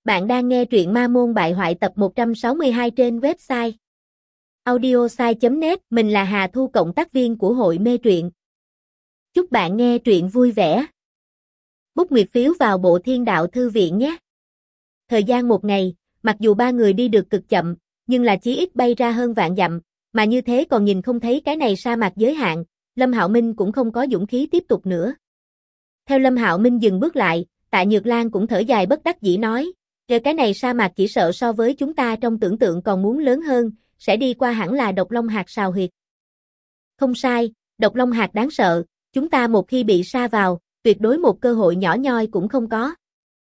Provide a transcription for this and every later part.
Bạn đang nghe truyện Ma Môn Bại Hoại tập 162 trên website audiosai.net. Mình là Hà Thu, cộng tác viên của hội mê truyện. Chúc bạn nghe truyện vui vẻ. Bút nguyệt phiếu vào bộ Thiên Đạo Thư Viện nhé. Thời gian một ngày, mặc dù ba người đi được cực chậm, nhưng là chí ít bay ra hơn vạn dặm, mà như thế còn nhìn không thấy cái này sa mạc giới hạn, Lâm Hạo Minh cũng không có dũng khí tiếp tục nữa. Theo Lâm Hạo Minh dừng bước lại, Tạ Nhược Lan cũng thở dài bất đắc dĩ nói, cái này sa mạc chỉ sợ so với chúng ta trong tưởng tượng còn muốn lớn hơn, sẽ đi qua hẳn là độc long hạt sào huyệt. Không sai, độc long hạt đáng sợ, chúng ta một khi bị sa vào, tuyệt đối một cơ hội nhỏ nhoi cũng không có.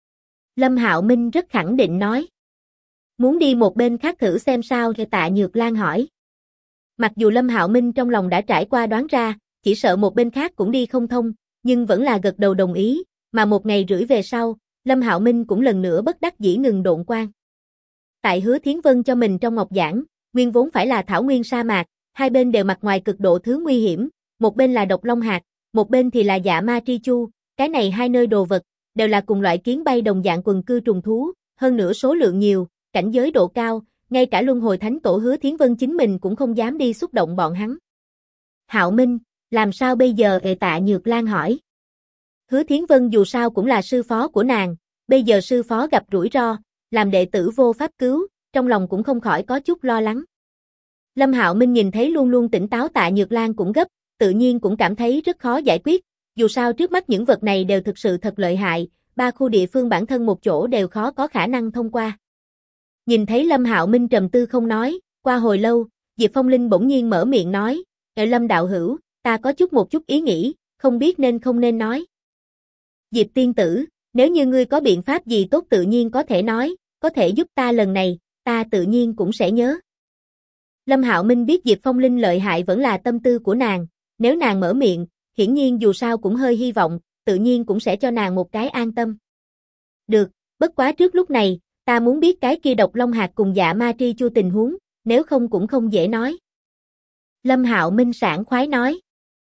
Lâm Hạo Minh rất khẳng định nói. Muốn đi một bên khác thử xem sao? Tạ Nhược Lan hỏi. Mặc dù Lâm Hạo Minh trong lòng đã trải qua đoán ra, chỉ sợ một bên khác cũng đi không thông, nhưng vẫn là gật đầu đồng ý, mà một ngày rưỡi về sau, Lâm Hạo Minh cũng lần nữa bất đắc dĩ ngừng độn quang. Tại Hứa Thiến Vân cho mình trong ngọc giản, nguyên vốn phải là thảo nguyên sa mạc, hai bên đều mặt ngoài cực độ thứ nguy hiểm, một bên là độc long hạt, một bên thì là dạ ma tri chu, cái này hai nơi đồ vật, đều là cùng loại kiến bay đồng dạng quần cư trùng thú, hơn nữa số lượng nhiều, cảnh giới độ cao, ngay cả luân hồi thánh tổ Hứa Thiến Vân chính mình cũng không dám đi xúc động bọn hắn. Hạo Minh, làm sao bây giờ? Tạ Nhược Lan hỏi. Hứa Thiến Vân dù sao cũng là sư phó của nàng, bây giờ sư phó gặp rủi ro, làm đệ tử vô pháp cứu, trong lòng cũng không khỏi có chút lo lắng. Lâm Hạo Minh nhìn thấy luôn luôn tỉnh táo Tạ Nhược Lan cũng gấp, tự nhiên cũng cảm thấy rất khó giải quyết, dù sao trước mắt những vật này đều thực sự thật lợi hại, ba khu địa phương bản thân một chỗ đều khó có khả năng thông qua. Nhìn thấy Lâm Hạo Minh trầm tư không nói, qua hồi lâu, Diệp Phong Linh bỗng nhiên mở miệng nói, Lâm đạo hữu, ta có một chút ý nghĩ, không biết nên không nên nói. Diệp tiên tử, nếu như ngươi có biện pháp gì tốt tự nhiên có thể nói, có thể giúp ta lần này, ta tự nhiên cũng sẽ nhớ. Lâm Hạo Minh biết Diệp Phong Linh lợi hại vẫn là tâm tư của nàng, nếu nàng mở miệng, hiển nhiên dù sao cũng hơi hy vọng, tự nhiên cũng sẽ cho nàng một cái an tâm. Được, bất quá trước lúc này, ta muốn biết cái kia độc long hạt cùng dạ ma tri chu tình huống, nếu không cũng không dễ nói. Lâm Hạo Minh sảng khoái nói.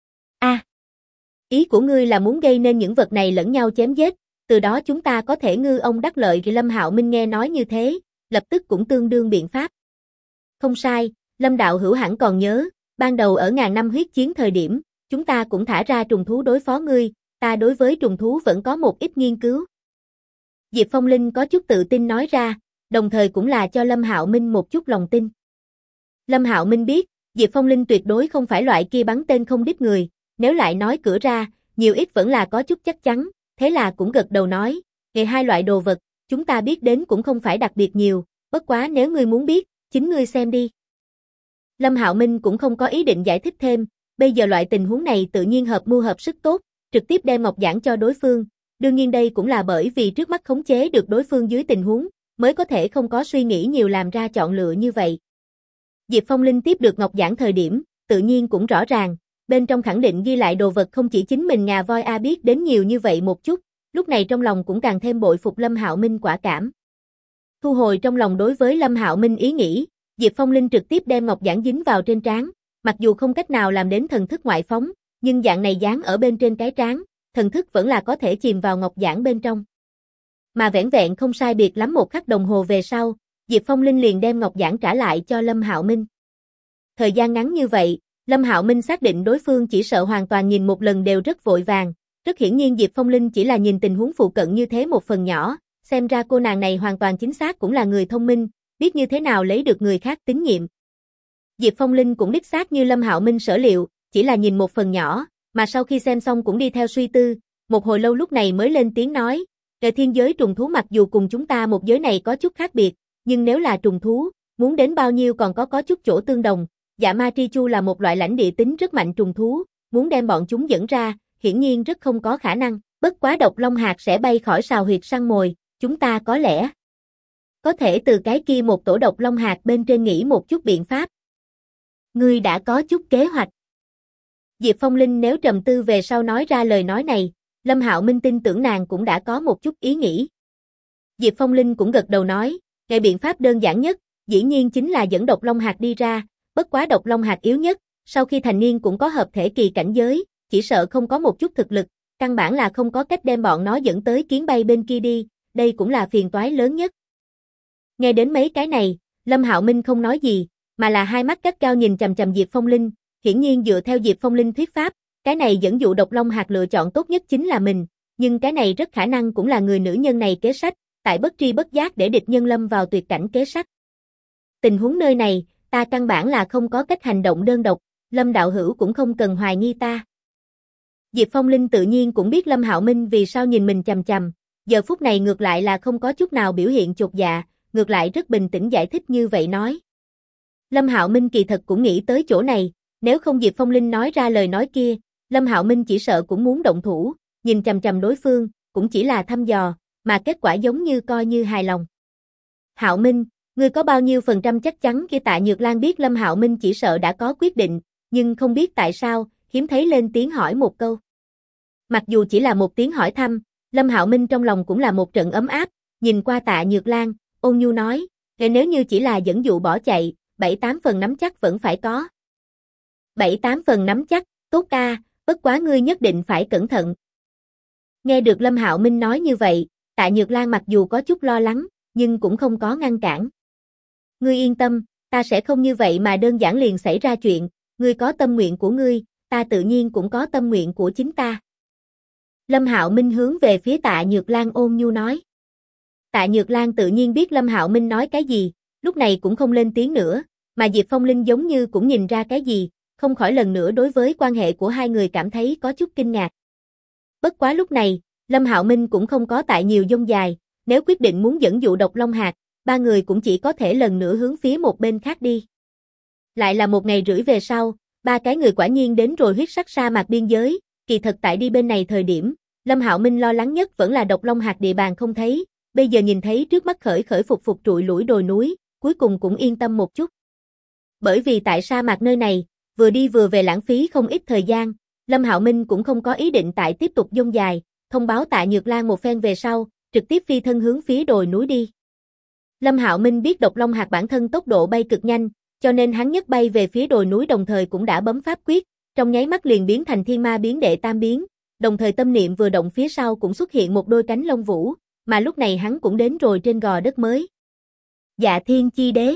Ý của ngươi là muốn gây nên những vật này lẫn nhau chém giết, từ đó chúng ta có thể ngư ông đắc lợi. Lâm Hạo Minh nghe nói như thế, lập tức cũng tương đương biện pháp. Không sai, Lâm đạo hữu hẳn còn nhớ, ban đầu ở ngàn năm huyết chiến thời điểm, chúng ta cũng thả ra trùng thú đối phó ngươi, ta đối với trùng thú vẫn có một ít nghiên cứu. Diệp Phong Linh có chút tự tin nói ra, đồng thời cũng là cho Lâm Hạo Minh một chút lòng tin. Lâm Hạo Minh biết, Diệp Phong Linh tuyệt đối không phải loại kia bắn tên không đích người, nếu lại nói cửa ra, nhiều ít vẫn là có chút chắc chắn, thế là cũng gật đầu nói, hai loại đồ vật, chúng ta biết đến cũng không phải đặc biệt nhiều, bất quá nếu ngươi muốn biết, chính ngươi xem đi. Lâm Hạo Minh cũng không có ý định giải thích thêm, bây giờ loại tình huống này tự nhiên hợp mưu hợp sức tốt, trực tiếp đem ngọc giản cho đối phương, đương nhiên đây cũng là bởi vì trước mắt khống chế được đối phương dưới tình huống, mới có thể không có suy nghĩ nhiều làm ra chọn lựa như vậy. Diệp Phong Linh tiếp được ngọc giản thời điểm, tự nhiên cũng rõ ràng, bên trong khẳng định ghi lại đồ vật không chỉ chính mình Ngà Voi A biết đến nhiều như vậy một chút, lúc này trong lòng cũng càng thêm bội phục Lâm Hạo Minh quả cảm. Thu hồi trong lòng đối với Lâm Hạo Minh ý nghĩ, Diệp Phong Linh trực tiếp đem ngọc giản dính vào trên trán, mặc dù không cách nào làm đến thần thức ngoại phóng, nhưng dạng này dán ở bên trên cái trán, thần thức vẫn là có thể chìm vào ngọc giản bên trong. Mà vẻn vẹn không sai biệt lắm một khắc đồng hồ về sau, Diệp Phong Linh liền đem ngọc giản trả lại cho Lâm Hạo Minh. Thời gian ngắn như vậy, Lâm Hạo Minh xác định đối phương chỉ sợ hoàn toàn nhìn một lần đều rất vội vàng, rất hiển nhiên Diệp Phong Linh chỉ là nhìn tình huống phụ cận như thế một phần nhỏ, xem ra cô nàng này hoàn toàn chính xác cũng là người thông minh, biết như thế nào lấy được người khác tín nhiệm. Diệp Phong Linh cũng đích xác như Lâm Hạo Minh sở liệu, chỉ là nhìn một phần nhỏ, mà sau khi xem xong cũng đi theo suy tư, một hồi lâu lúc này mới lên tiếng nói, thiên giới trùng thú mặc dù cùng chúng ta một giới này có chút khác biệt, nhưng nếu là trùng thú, muốn đến bao nhiêu còn có chút chỗ tương đồng. Dạ ma tri chu là một loại lãnh địa tính rất mạnh trùng thú, muốn đem bọn chúng dẫn ra, hiển nhiên rất không có khả năng, bất quá độc long hạt sẽ bay khỏi sào huyệt săn mồi, chúng ta có lẽ có thể từ cái kia một tổ độc long hạt bên trên nghĩ một chút biện pháp. Ngươi đã có chút kế hoạch. Diệp Phong Linh nếu trầm tư về sau nói ra lời nói này, Lâm Hạo Minh tin tưởng nàng cũng đã có một chút ý nghĩ. Diệp Phong Linh cũng gật đầu nói, cái biện pháp đơn giản nhất, dĩ nhiên chính là dẫn độc long hạt đi ra. Bất quá độc long hạt yếu nhất, sau khi thành niên cũng có hợp thể kỳ cảnh giới, chỉ sợ không có một chút thực lực, căn bản là không có cách đem bọn nó dẫn tới kiến bay bên kia đi, đây cũng là phiền toái lớn nhất. Nghe đến mấy cái này, Lâm Hạo Minh không nói gì, mà là hai mắt gắt gao nhìn chằm chằm Diệp Phong Linh, hiển nhiên dựa theo Diệp Phong Linh thuyết pháp, cái này dẫn dụ độc long hạt lựa chọn tốt nhất chính là mình, nhưng cái này rất khả năng cũng là người nữ nhân này kế sách, tại bất tri bất giác để địch nhân lâm vào tuyệt cảnh kế sách. Tình huống nơi này, ta căn bản là không có cách hành động đơn độc, Lâm đạo hữu cũng không cần hoài nghi ta. Diệp Phong Linh tự nhiên cũng biết Lâm Hạo Minh vì sao nhìn mình chằm chằm, giờ phút này ngược lại là không có chút nào biểu hiện chột dạ, ngược lại rất bình tĩnh giải thích như vậy nói. Lâm Hạo Minh kỳ thật cũng nghĩ tới chỗ này, nếu không Diệp Phong Linh nói ra lời nói kia, Lâm Hạo Minh chỉ sợ cũng muốn động thủ, nhìn chằm chằm đối phương, cũng chỉ là thăm dò, mà kết quả giống như coi như hài lòng. Hạo Minh, ngươi có bao nhiêu phần trăm chắc chắn? Kia Tạ Nhược Lan biết Lâm Hạo Minh chỉ sợ đã có quyết định, nhưng không biết tại sao, hiếm thấy lên tiếng hỏi một câu. Mặc dù chỉ là một tiếng hỏi thăm, Lâm Hạo Minh trong lòng cũng là một trận ấm áp, nhìn qua Tạ Nhược Lan, ôn nhu nói, nếu như chỉ là dẫn dụ bỏ chạy, 7-8 phần nắm chắc vẫn phải có. 7-8 phần nắm chắc, tốt ca, bất quá ngươi nhất định phải cẩn thận. Nghe được Lâm Hạo Minh nói như vậy, Tạ Nhược Lan mặc dù có chút lo lắng, nhưng cũng không có ngăn cản. Ngươi yên tâm, ta sẽ không như vậy mà đơn giản liền xảy ra chuyện, ngươi có tâm nguyện của ngươi, ta tự nhiên cũng có tâm nguyện của chính ta. Lâm Hạo Minh hướng về phía Tạ Nhược Lan ôn nhu nói. Tạ Nhược Lan tự nhiên biết Lâm Hạo Minh nói cái gì, lúc này cũng không lên tiếng nữa, mà Diệp Phong Linh giống như cũng nhìn ra cái gì, không khỏi lần nữa đối với quan hệ của hai người cảm thấy có chút kinh ngạc. Bất quá lúc này, Lâm Hạo Minh cũng không có tại nhiều dông dài, nếu quyết định muốn dẫn dụ độc long hạt, ba người cũng chỉ có thể lần nữa hướng phía một bên khác đi. Lại là 1 ngày rưỡi về sau, ba cái người quả nhiên đến rồi huyết sắc sa mạc biên giới, kỳ thật tại đi bên này thời điểm, Lâm Hạo Minh lo lắng nhất vẫn là độc long hạt địa bàn không thấy, bây giờ nhìn thấy trước mắt khởi phục trụi lủi đồi núi, cuối cùng cũng yên tâm một chút. Bởi vì tại sa mạc nơi này, vừa đi vừa về lãng phí không ít thời gian, Lâm Hạo Minh cũng không có ý định tại tiếp tục dông dài, thông báo Tạ Nhược Lan một phen về sau, trực tiếp phi thân hướng phía đồi núi đi. Lâm Hạo Minh biết độc long hạt bản thân tốc độ bay cực nhanh, cho nên hắn nhất bay về phía đồi núi đồng thời cũng đã bấm pháp quyết, trong nháy mắt liền biến thành thiên ma biến đệ tam biến, đồng thời tâm niệm vừa động phía sau cũng xuất hiện một đôi cánh lông vũ, mà lúc này hắn cũng đến rồi trên gò đất mới. Dạ Thiên Chi Đế.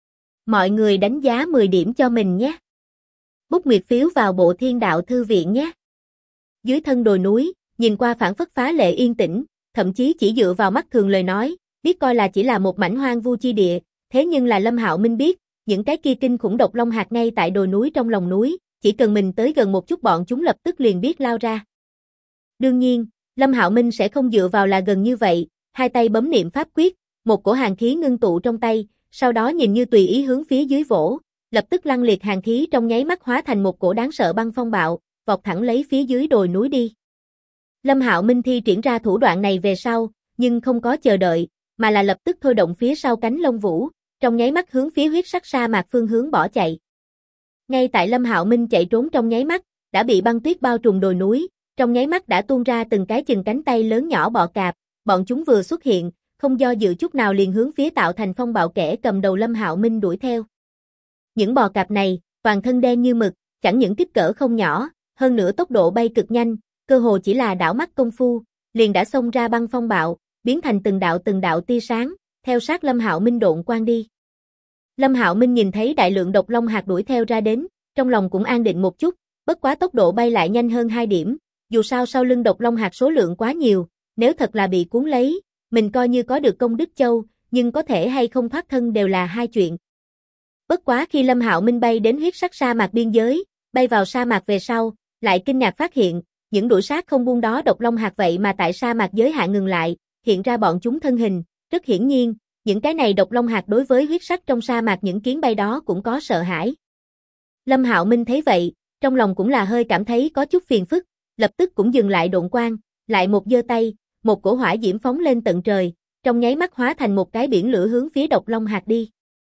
Mọi người đánh giá 10 điểm cho mình nhé. Bút nguyệt phiếu vào bộ Thiên Đạo Thư Viện nhé. Dưới thân đồi núi, nhìn qua phảng phất phá lệ yên tĩnh, thậm chí chỉ dựa vào mắt thường lời nói, biết coi là chỉ là một mảnh hoang vu chi địa, thế nhưng là Lâm Hạo Minh biết, những cái kia kinh khủng độc long hạt ngay tại đồi núi trong lòng núi, chỉ cần mình tới gần một chút bọn chúng lập tức liền biết lao ra. Đương nhiên, Lâm Hạo Minh sẽ không dựa vào là gần như vậy, hai tay bấm niệm pháp quyết, một cổ hàn khí ngưng tụ trong tay, sau đó nhìn như tùy ý hướng phía dưới vỗ, lập tức lăng liệt hàn khí trong nháy mắt hóa thành một cổ đáng sợ băng phong bạo, vọt thẳng lấy phía dưới đồi núi đi. Lâm Hạo Minh thi triển ra thủ đoạn này về sau, nhưng không có chờ đợi, mà là lập tức thôi động phía sau cánh lông vũ, trong nháy mắt hướng phía huyết sắc sa mạc phương hướng bỏ chạy. Ngay tại Lâm Hạo Minh chạy trốn trong nháy mắt, đã bị băng tuyết bao trùm đồi núi, trong nháy mắt đã tuôn ra từng cái chừng cánh tay lớn nhỏ bọ cạp, bọn chúng vừa xuất hiện, không do dự chút nào liền hướng phía tạo thành phong bạo kẻ cầm đầu Lâm Hạo Minh đuổi theo. Những bò cạp này, toàn thân đen như mực, chẳng những kích cỡ không nhỏ, hơn nữa tốc độ bay cực nhanh, cơ hồ chỉ là đảo mắt công phu, liền đã xông ra băng phong bạo, biến thành từng đạo tia sáng, theo sát Lâm Hạo Minh độn quang đi. Lâm Hạo Minh nhìn thấy đại lượng độc long hạt đuổi theo ra đến, trong lòng cũng an định một chút, bất quá tốc độ bay lại nhanh hơn 2 điểm, dù sao sau lưng độc long hạt số lượng quá nhiều, nếu thật là bị cuốn lấy, mình coi như có được công đức châu, nhưng có thể hay không thoát thân đều là hai chuyện. Bất quá khi Lâm Hạo Minh bay đến huyết sắc sa mạc biên giới, bay vào sa mạc về sau, lại kinh ngạc phát hiện, những đuổi sát không buông đó độc long hạt vậy mà tại sa mạc giới hạn ngừng lại, hiện ra bọn chúng thân hình, rất hiển nhiên, những cái này độc long hạt đối với huyết sắc trong sa mạc những kiến bay đó cũng có sợ hãi. Lâm Hạo Minh thấy vậy, trong lòng cũng là hơi cảm thấy có chút phiền phức, lập tức cũng dừng lại độn quang, lại một giơ tay, một cổ hỏa diễm phóng lên tận trời, trong nháy mắt hóa thành một cái biển lửa hướng phía độc long hạt đi.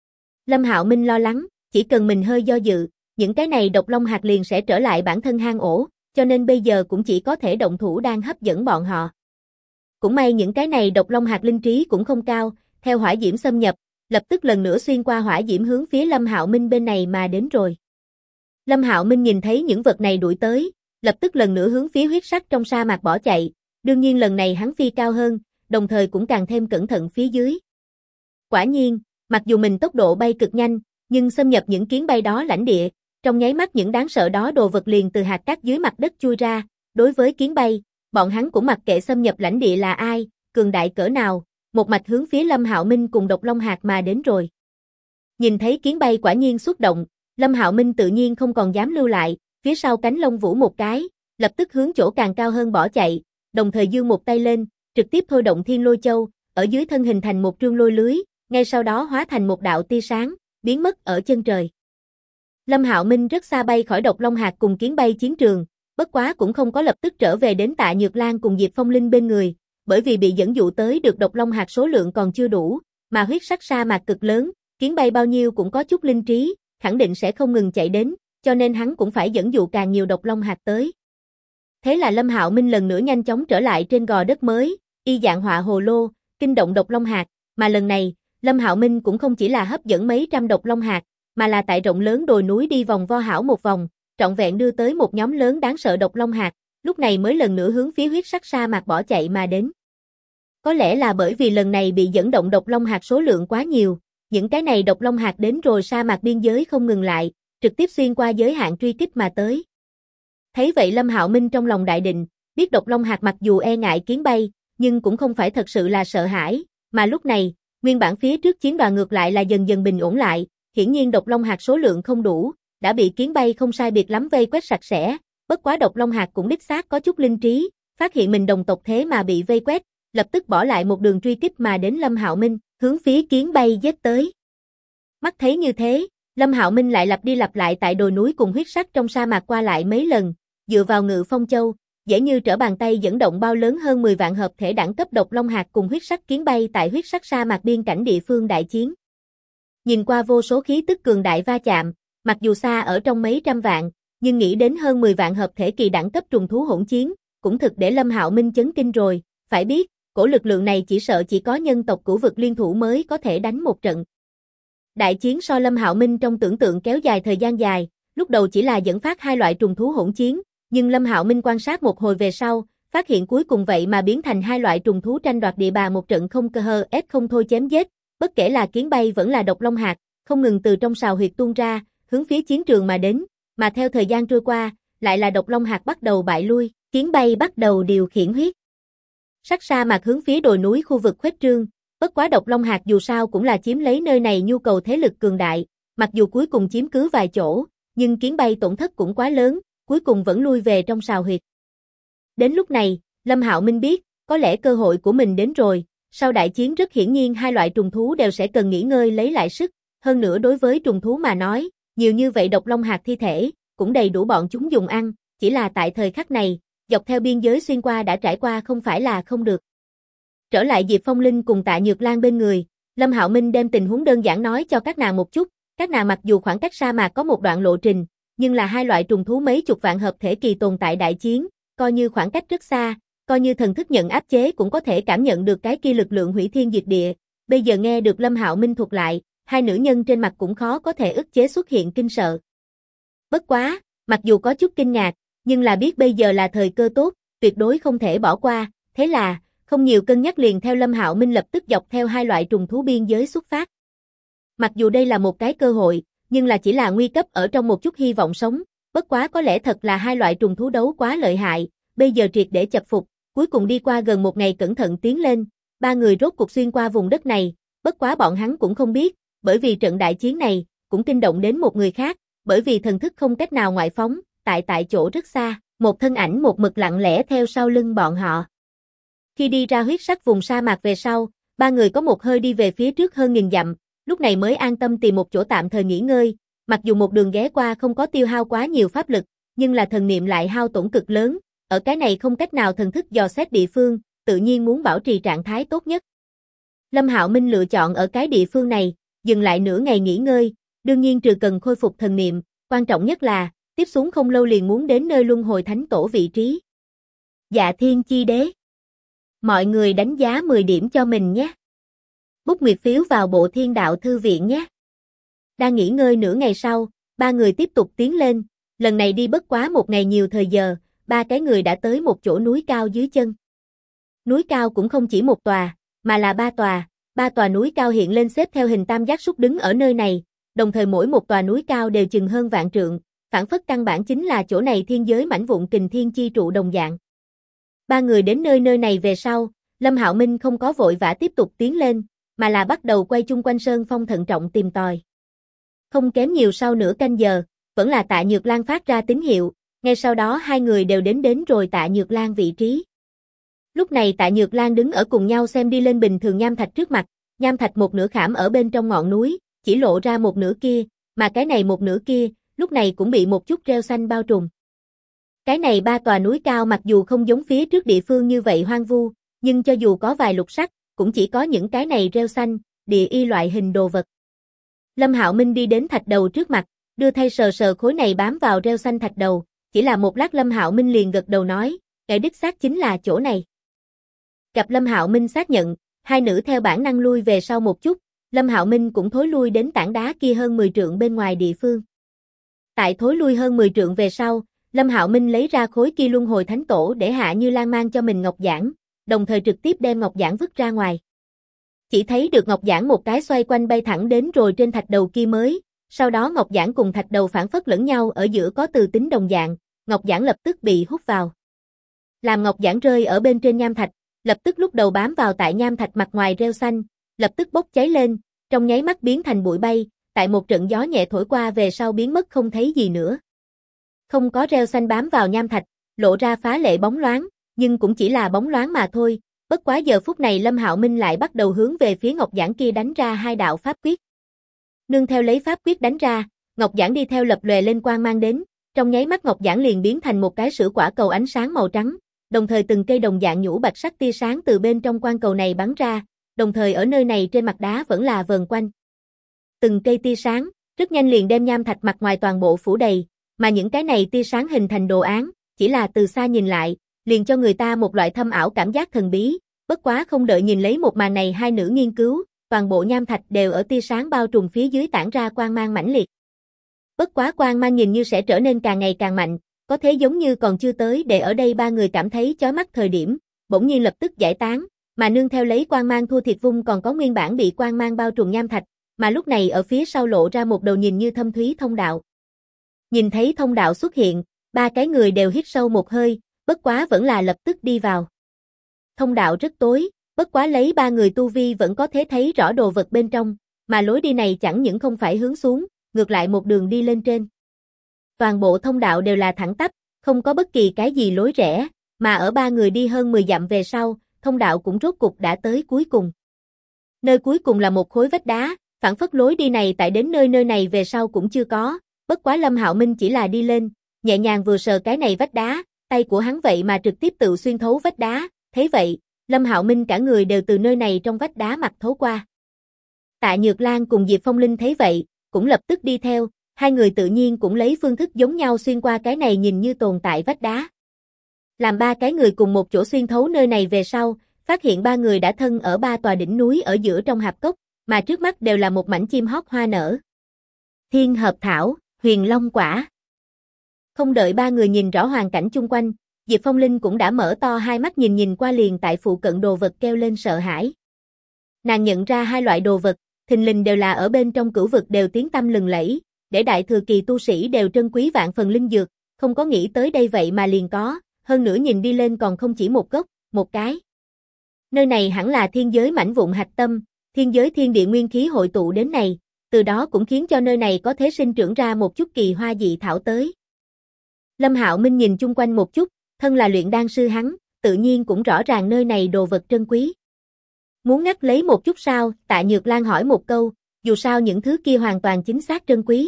Lâm Hạo Minh lo lắng, chỉ cần mình hơi do dự, những cái này độc long hạt liền sẽ trở lại bản thân hang ổ, cho nên bây giờ cũng chỉ có thể động thủ đang hấp dẫn bọn họ. Cũng may những cái này độc long hạt linh trí cũng không cao, theo hỏa diễm xâm nhập, lập tức lần nữa xuyên qua hỏa diễm hướng phía Lâm Hạo Minh bên này mà đến rồi. Lâm Hạo Minh nhìn thấy những vật này đuổi tới, lập tức lần nữa hướng phía huyết sắc trong sa mạc bỏ chạy, đương nhiên lần này hắn phi cao hơn, đồng thời cũng càng thêm cẩn thận phía dưới. Quả nhiên, mặc dù mình tốc độ bay cực nhanh, nhưng xâm nhập những kiến bay đó lãnh địa, trong nháy mắt những đáng sợ đó đồ vật liền từ hạt cát dưới mặt đất chui ra, đối với kiến bay, bọn hắn cũng mặc kệ xâm nhập lãnh địa là ai, cường đại cỡ nào, một mạch hướng phía Lâm Hạo Minh cùng Độc Long Hạc mà đến rồi. Nhìn thấy kiến bay quả nhiên xuất động, Lâm Hạo Minh tự nhiên không còn dám lưu lại, phía sau cánh lông vũ một cái, lập tức hướng chỗ càng cao hơn bỏ chạy, đồng thời giương một tay lên, trực tiếp thôi động Thiên Lôi Châu, ở dưới thân hình thành một trương lôi lưới, ngay sau đó hóa thành một đạo tia sáng, biến mất ở chân trời. Lâm Hạo Minh rất xa bay khỏi Độc Long Hạc cùng kiến bay chiến trường, bất quá cũng không có lập tức trở về đến Tạ Nhược Lan cùng Diệp Phong Linh bên người, bởi vì bị dẫn dụ tới được Độc Long Hạc số lượng còn chưa đủ, mà huyết sắc sa mạc cực lớn, kiến bay bao nhiêu cũng có chút linh trí, khẳng định sẽ không ngừng chạy đến, cho nên hắn cũng phải dẫn dụ càng nhiều Độc Long Hạc tới. Thế là Lâm Hạo Minh lần nữa nhanh chóng trở lại trên gò đất mới, y dạng họa hồ lô, kinh động Độc Long Hạc, mà lần này, Lâm Hạo Minh cũng không chỉ là hấp dẫn mấy trăm Độc Long Hạc, mà là tại rộng lớn đồi núi đi vòng vo hảo một vòng, trọn vẹn đưa tới một nhóm lớn đáng sợ Độc Long Hạc, lúc này mới lần nữa hướng phía huyết sắc sa mạc bỏ chạy mà đến. Có lẽ là bởi vì lần này bị dẫn động Độc Long Hạc số lượng quá nhiều, những cái này Độc Long Hạc đến rồi sa mạc biên giới không ngừng lại, trực tiếp xuyên qua giới hạn truy kích mà tới. Thấy vậy Lâm Hạo Minh trong lòng đại định, biết Độc Long Hạc mặc dù e ngại kiến bay, nhưng cũng không phải thật sự là sợ hãi, mà lúc này, nguyên bản phía trước chiến đoàn ngược lại là dần dần bình ổn lại, hiển nhiên Độc Long Hạc số lượng không đủ, đã bị kiến bay không sai biệt lắm vây quét sạch sẽ, bất quá Độc Long Hạc cũng đích xác có chút linh trí, phát hiện mình đồng tộc thế mà bị vây quét, lập tức bỏ lại một đường truy kích mà đến Lâm Hạo Minh, hướng phía kiến bay giết tới. Mắt thấy như thế, Lâm Hạo Minh lại lặp đi lặp lại tại đồi núi cùng huyết sắc trong sa mạc qua lại mấy lần, dựa vào Ngự Phong Châu, dễ như trở bàn tay dẫn động bao lớn hơn 10 vạn hợp thể đẳng cấp Độc Long Hạc cùng huyết sắc kiến bay tại huyết sắc sa mạc biên cảnh địa phương đại chiến. Nhìn qua vô số khí tức cường đại va chạm, mặc dù xa ở trong mấy trăm vạn, nhưng nghĩ đến hơn 10 vạn hợp thể kỳ đẳng cấp trùng thú hỗn chiến, cũng thực để Lâm Hạo Minh chấn kinh rồi, phải biết, cổ lực lượng này chỉ sợ chỉ có nhân tộc Cửu Vực liên thủ mới có thể đánh một trận. Đại chiến so Lâm Hạo Minh trong tưởng tượng kéo dài thời gian dài, lúc đầu chỉ là dẫn phát hai loại trùng thú hỗn chiến, nhưng Lâm Hạo Minh quan sát một hồi về sau, phát hiện cuối cùng vậy mà biến thành hai loại trùng thú tranh đoạt địa bàn một trận không cơ hơ ép không thôi chém giết, bất kể là kiến bay vẫn là Độc Long Hạc, không ngừng từ trong sào huyệt tuôn ra, hướng phía chiến trường mà đến, mà theo thời gian trôi qua, lại là Độc Long Hạc bắt đầu bại lui, kiến bay bắt đầu điều khiển huyết sắc sa mạc hướng phía đồi núi khu vực khuếch trương, bất quá Độc Long Hạc dù sao cũng là chiếm lấy nơi này nhu cầu thế lực cường đại, mặc dù cuối cùng chiếm cứ vài chỗ, nhưng kiến bay tổn thất cũng quá lớn, cuối cùng vẫn lui về trong sào huyệt. Đến lúc này, Lâm Hạo Minh biết, có lẽ cơ hội của mình đến rồi, sau đại chiến rất hiển nhiên hai loại trùng thú đều sẽ cần nghỉ ngơi lấy lại sức, hơn nữa đối với trùng thú mà nói, nhiều như vậy Độc Long Hạc thi thể, cũng đầy đủ bọn chúng dùng ăn, chỉ là tại thời khắc này, dọc theo biên giới xuyên qua đã trải qua không phải là không được. Trở lại Diệp Phong Linh cùng Tạ Nhược Lan bên người, Lâm Hạo Minh đem tình huống đơn giản nói cho các nàng một chút, các nàng mặc dù khoảng cách sa mạc có một đoạn lộ trình, nhưng là hai loại trùng thú mấy chục vạn hợp thể kỳ tồn tại đại chiến, coi như khoảng cách rất xa, coi như thần thức nhận áp chế cũng có thể cảm nhận được cái kia lực lượng hủy thiên diệt địa. Bây giờ nghe được Lâm Hạo Minh thuật lại, hai nữ nhân trên mặt cũng khó có thể ức chế xuất hiện kinh sợ. Bất quá, mặc dù có chút kinh ngạc, nhưng là biết bây giờ là thời cơ tốt, tuyệt đối không thể bỏ qua, thế là, không nhiều cân nhắc liền theo Lâm Hạo Minh lập tức dọc theo hai loại trùng thú biên giới xuất phát. Mặc dù đây là một cái cơ hội, nhưng là chỉ là nguy cấp ở trong một chút hy vọng sống, bất quá có lẽ thật là hai loại trùng thú đấu quá lợi hại, bây giờ triệt để chập phục, cuối cùng đi qua gần một ngày cẩn thận tiến lên, ba người rốt cuộc xuyên qua vùng đất này, bất quá bọn hắn cũng không biết, bởi vì trận đại chiến này, cũng kinh động đến một người khác, bởi vì thần thức không cách nào ngoại phóng, tại chỗ rất xa, một thân ảnh một mực lặng lẽ theo sau lưng bọn họ. Khi đi ra huyết sắc vùng sa mạc về sau, ba người có một hơi đi về phía trước hơn 1000 dặm, lúc này mới an tâm tìm một chỗ tạm thời nghỉ ngơi, mặc dù một đường ghé qua không có tiêu hao quá nhiều pháp lực, nhưng là thần niệm lại hao tổn cực lớn, ở cái này không cách nào thần thức dò xét địa phương, tự nhiên muốn bảo trì trạng thái tốt nhất. Lâm Hạo Minh lựa chọn ở cái địa phương này, dừng lại nửa ngày nghỉ ngơi, đương nhiên trừ cần khôi phục thần niệm, quan trọng nhất là, tiếp xuống không lâu liền muốn đến nơi luân hồi thánh tổ vị trí. Dạ Thiên Chi Đế. Mọi người đánh giá 10 điểm cho mình nhé. Bút nguyệt phiếu vào bộ Thiên Đạo Thư Viện nhé. Đang nghỉ ngơi nửa ngày sau, ba người tiếp tục tiến lên, lần này đi bất quá một ngày nhiều thời giờ, ba cái người đã tới một chỗ núi cao dưới chân. Núi cao cũng không chỉ một tòa, mà là ba tòa, ba tòa núi cao hiện lên xếp theo hình tam giác súc đứng ở nơi này, đồng thời mỗi một tòa núi cao đều chừng hơn vạn trượng, phản phất căn bản chính là chỗ này thiên giới mảnh vụn kình thiên chi trụ đồng dạng. Ba người đến nơi này về sau, Lâm Hạo Minh không có vội vã tiếp tục tiến lên, mà là bắt đầu quay chung quanh sơn phong thận trọng tìm tòi. Không kém nhiều sau nửa canh giờ, vẫn là Tạ Nhược Lan phát ra tín hiệu, ngay sau đó hai người đều đến rồi Tạ Nhược Lan vị trí. Lúc này Tạ Nhược Lan đứng ở cùng nhau xem đi lên bình thường nham thạch trước mặt, nham thạch một nửa khảm ở bên trong ngọn núi, chỉ lộ ra một nửa kia, mà cái này một nửa kia, lúc này cũng bị một chút rêu xanh bao trùm. Cái này ba tòa núi cao mặc dù không giống phía trước địa phương như vậy hoang vu, nhưng cho dù có vài lục sắc, cũng chỉ có những cái này rêu xanh, địa y loại hình đồ vật. Lâm Hạo Minh đi đến thạch đầu trước mặt, đưa tay sờ sờ khối này bám vào rêu xanh thạch đầu, chỉ là một lát Lâm Hạo Minh liền gật đầu nói, cái đích xác chính là chỗ này. Gặp Lâm Hạo Minh xác nhận, hai nữ theo bản năng lui về sau một chút, Lâm Hạo Minh cũng thối lui đến tảng đá kia hơn 10 trượng bên ngoài địa phương. Tại thối lui hơn 10 trượng về sau, Lâm Hạo Minh lấy ra khối kia luân hồi thánh tổ để Hạ Như Lan mang cho mình ngọc giản, đồng thời trực tiếp đem ngọc giản vứt ra ngoài. Chỉ thấy được ngọc giản một cái xoay quanh bay thẳng đến rồi trên thạch đầu kia mới, sau đó ngọc giản cùng thạch đầu phản phất lẫn nhau ở giữa có từ tính đồng dạng, ngọc giản lập tức bị hút vào. Làm ngọc giản rơi ở bên trên nham thạch, lập tức lúc đầu bám vào tại nham thạch mặt ngoài rêu xanh, lập tức bốc cháy lên, trong nháy mắt biến thành bụi bay, tại một trận gió nhẹ thổi qua về sau biến mất không thấy gì nữa. Không có rêu xanh bám vào nham thạch, lộ ra phá lệ bóng loáng, nhưng cũng chỉ là bóng loáng mà thôi, bất quá giờ phút này Lâm Hạo Minh lại bắt đầu hướng về phía ngọc giản kia đánh ra hai đạo pháp quyết. Nương theo lấy pháp quyết đánh ra, ngọc giản đi theo lập lòe lên quang mang đến, trong nháy mắt ngọc giản liền biến thành một cái sữa quả cầu ánh sáng màu trắng, đồng thời từng cây đồng dạng nhũ bạch sắc tia sáng từ bên trong quang cầu này bắn ra, đồng thời ở nơi này trên mặt đá vẫn là vờn quanh. Từng cây tia sáng, rất nhanh liền đem nham thạch mặt ngoài toàn bộ phủ đầy, mà những cái này tia sáng hình thành đồ án, chỉ là từ xa nhìn lại, liền cho người ta một loại thâm ảo cảm giác thần bí, bất quá không đợi nhìn lấy một màn này hai nữ nghiên cứu, toàn bộ nham thạch đều ở tia sáng bao trùm phía dưới tản ra quang mang mãnh liệt. Bất quá quang mang nhìn như sẽ trở nên càng ngày càng mạnh, có thế giống như còn chưa tới để ở đây ba người cảm thấy chói mắt thời điểm, bỗng nhiên lập tức giải tán, mà nương theo lấy quang mang thua thiệt vung còn có nguyên bản bị quang mang bao trùm nham thạch, mà lúc này ở phía sau lộ ra một đầu nhìn như thâm thúy thông đạo. Nhìn thấy thông đạo xuất hiện, ba cái người đều hít sâu một hơi, bất quá vẫn là lập tức đi vào. Thông đạo rất tối, bất quá lấy ba người tu vi vẫn có thể thấy rõ đồ vật bên trong, mà lối đi này chẳng những không phải hướng xuống, ngược lại một đường đi lên trên. Toàn bộ thông đạo đều là thẳng tắp, không có bất kỳ cái gì lối rẽ, mà ở ba người đi hơn 10 dặm về sau, thông đạo cũng rốt cục đã tới cuối cùng. Nơi cuối cùng là một khối vách đá, phản phất lối đi này tại đến nơi này về sau cũng chưa có, bất quá Lâm Hạo Minh chỉ là đi lên, nhẹ nhàng vừa sờ cái này vách đá, tay của hắn vậy mà trực tiếp tự xuyên thấu vách đá, thế vậy, Lâm Hạo Minh cả người đều từ nơi này trong vách đá mặt thấu qua. Tạ Nhược Lan cùng Diệp Phong Linh thấy vậy, cũng lập tức đi theo, hai người tự nhiên cũng lấy phương thức giống nhau xuyên qua cái này nhìn như tồn tại vách đá. Làm ba cái người cùng một chỗ xuyên thấu nơi này về sau, phát hiện ba người đã thân ở ba tòa đỉnh núi ở giữa trong hạp cốc, mà trước mắt đều là một mảnh chim hót hoa nở. Thiên hợp thảo, huyền long quả. Không đợi ba người nhìn rõ hoàn cảnh chung quanh, Diệp Phong Linh cũng đã mở to hai mắt nhìn qua liền tại phụ cận đồ vật kêu lên sợ hãi. Nàng nhận ra hai loại đồ vật, thình lình đều là ở bên trong cửu vực đều tiếng tăm lừng lẫy, để đại thừa kỳ tu sĩ đều trân quý vạn phần linh dược, không có nghĩ tới đây vậy mà liền có, hơn nữa nhìn đi lên còn không chỉ một gốc, một cái. Nơi này hẳn là thiên giới mảnh vụn hạch tâm, thiên giới thiên địa nguyên khí hội tụ đến này, từ đó cũng khiến cho nơi này có thể sinh trưởng ra một chút kỳ hoa dị thảo tới. Lâm Hạo Minh nhìn chung quanh một chút, thân là luyện đan sư hắn, tự nhiên cũng rõ ràng nơi này đồ vật trân quý. Muốn ngắt lấy một chút sao? Tạ Nhược Lan hỏi một câu, dù sao những thứ kia hoàn toàn chính xác trân quý.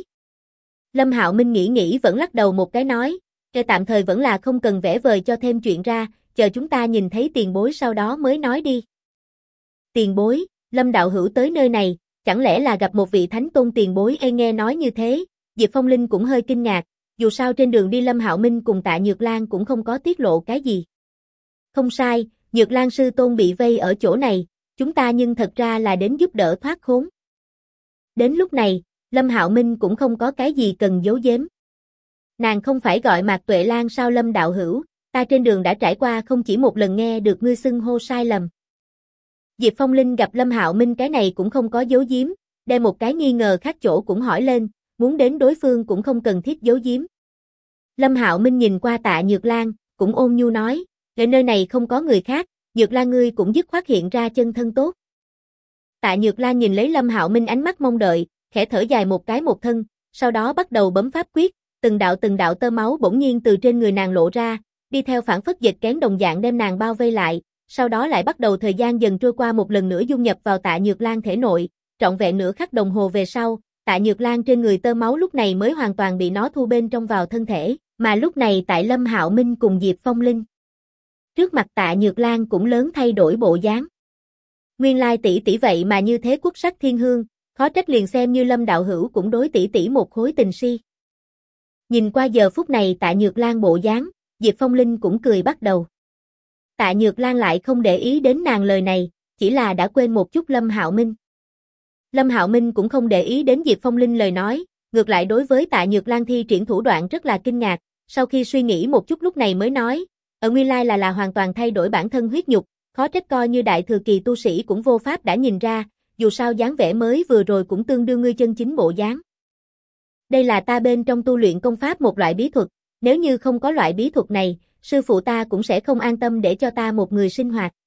Lâm Hạo Minh nghĩ vẫn lắc đầu một cái nói, tạm thời vẫn là không cần vẽ vời cho thêm chuyện ra, chờ chúng ta nhìn thấy tiền bối sau đó mới nói đi. Tiền bối, Lâm đạo hữu tới nơi này, chẳng lẽ là gặp một vị thánh tôn tiền bối? Nghe nói như thế, Diệp Phong Linh cũng hơi kinh ngạc, dù sao trên đường đi Lâm Hạo Minh cùng Tạ Nhược Lan cũng không có tiết lộ cái gì. Không sai, Nhược Lan sư tôn bị vây ở chỗ này, chúng ta nhưng thật ra là đến giúp đỡ thoát khốn. Đến lúc này, Lâm Hạo Minh cũng không có cái gì cần giấu giếm. Nàng không phải gọi Mạc Tuệ Lan sao? Lâm đạo hữu, ta trên đường đã trải qua không chỉ một lần nghe được ngươi xưng hô sai lầm. Diệp Phong Linh gặp Lâm Hạo Minh cái này cũng không có giấu giếm, đem một cái nghi ngờ khác chỗ cũng hỏi lên, muốn đến đối phương cũng không cần thiết giấu giếm. Lâm Hạo Minh nhìn qua Tạ Nhược Lan, cũng ôn nhu nói, ở nơi này không có người khác, Nhược Lan ngươi cũng dứt khoát hiện ra chân thân tốt. Tạ Nhược Lan nhìn lấy Lâm Hạo Minh ánh mắt mong đợi, khẽ thở dài một cái một thân, sau đó bắt đầu bấm pháp quyết, từng đạo tơ máu bỗng nhiên từ trên người nàng lộ ra, đi theo phản phất dịch kén đồng dạng đem nàng bao vây lại, sau đó lại bắt đầu thời gian dần trôi qua một lần nữa dung nhập vào Tạ Nhược Lan thể nội, trọn vẹn nửa khắc đồng hồ về sau, Tạ Nhược Lan trên người tơ máu lúc này mới hoàn toàn bị nó thu bên trong vào thân thể, mà lúc này tại Lâm Hạo Minh cùng Diệp Phong Linh. Trước mặt Tạ Nhược Lan cũng lớn thay đổi bộ dáng. Nguyên lai tỷ tỷ vậy mà như thế quốc sắc thiên hương, khó trách liền xem như Lâm đạo hữu cũng đối tỷ tỷ một khối tình si. Nhìn qua giờ phút này Tạ Nhược Lan bộ dáng, Diệp Phong Linh cũng cười bắt đầu. Tạ Nhược Lan lại không để ý đến nàng lời này, chỉ là đã quên một chút Lâm Hạo Minh. Lâm Hạo Minh cũng không để ý đến Diệp Phong Linh lời nói, ngược lại đối với Tạ Nhược Lan thi triển thủ đoạn rất là kinh ngạc, sau khi suy nghĩ một chút lúc này mới nói, ở nguyên lai là hoàn toàn thay đổi bản thân huyết nhục, khó trách coi như đại thừa kỳ tu sĩ cũng vô pháp đã nhìn ra, dù sao dáng vẻ mới vừa rồi cũng tương đương ngươi chân chính bộ dáng. Đây là ta bên trong tu luyện công pháp một loại bí thuật, nếu như không có loại bí thuật này, sư phụ ta cũng sẽ không an tâm để cho ta một người sinh hoạt.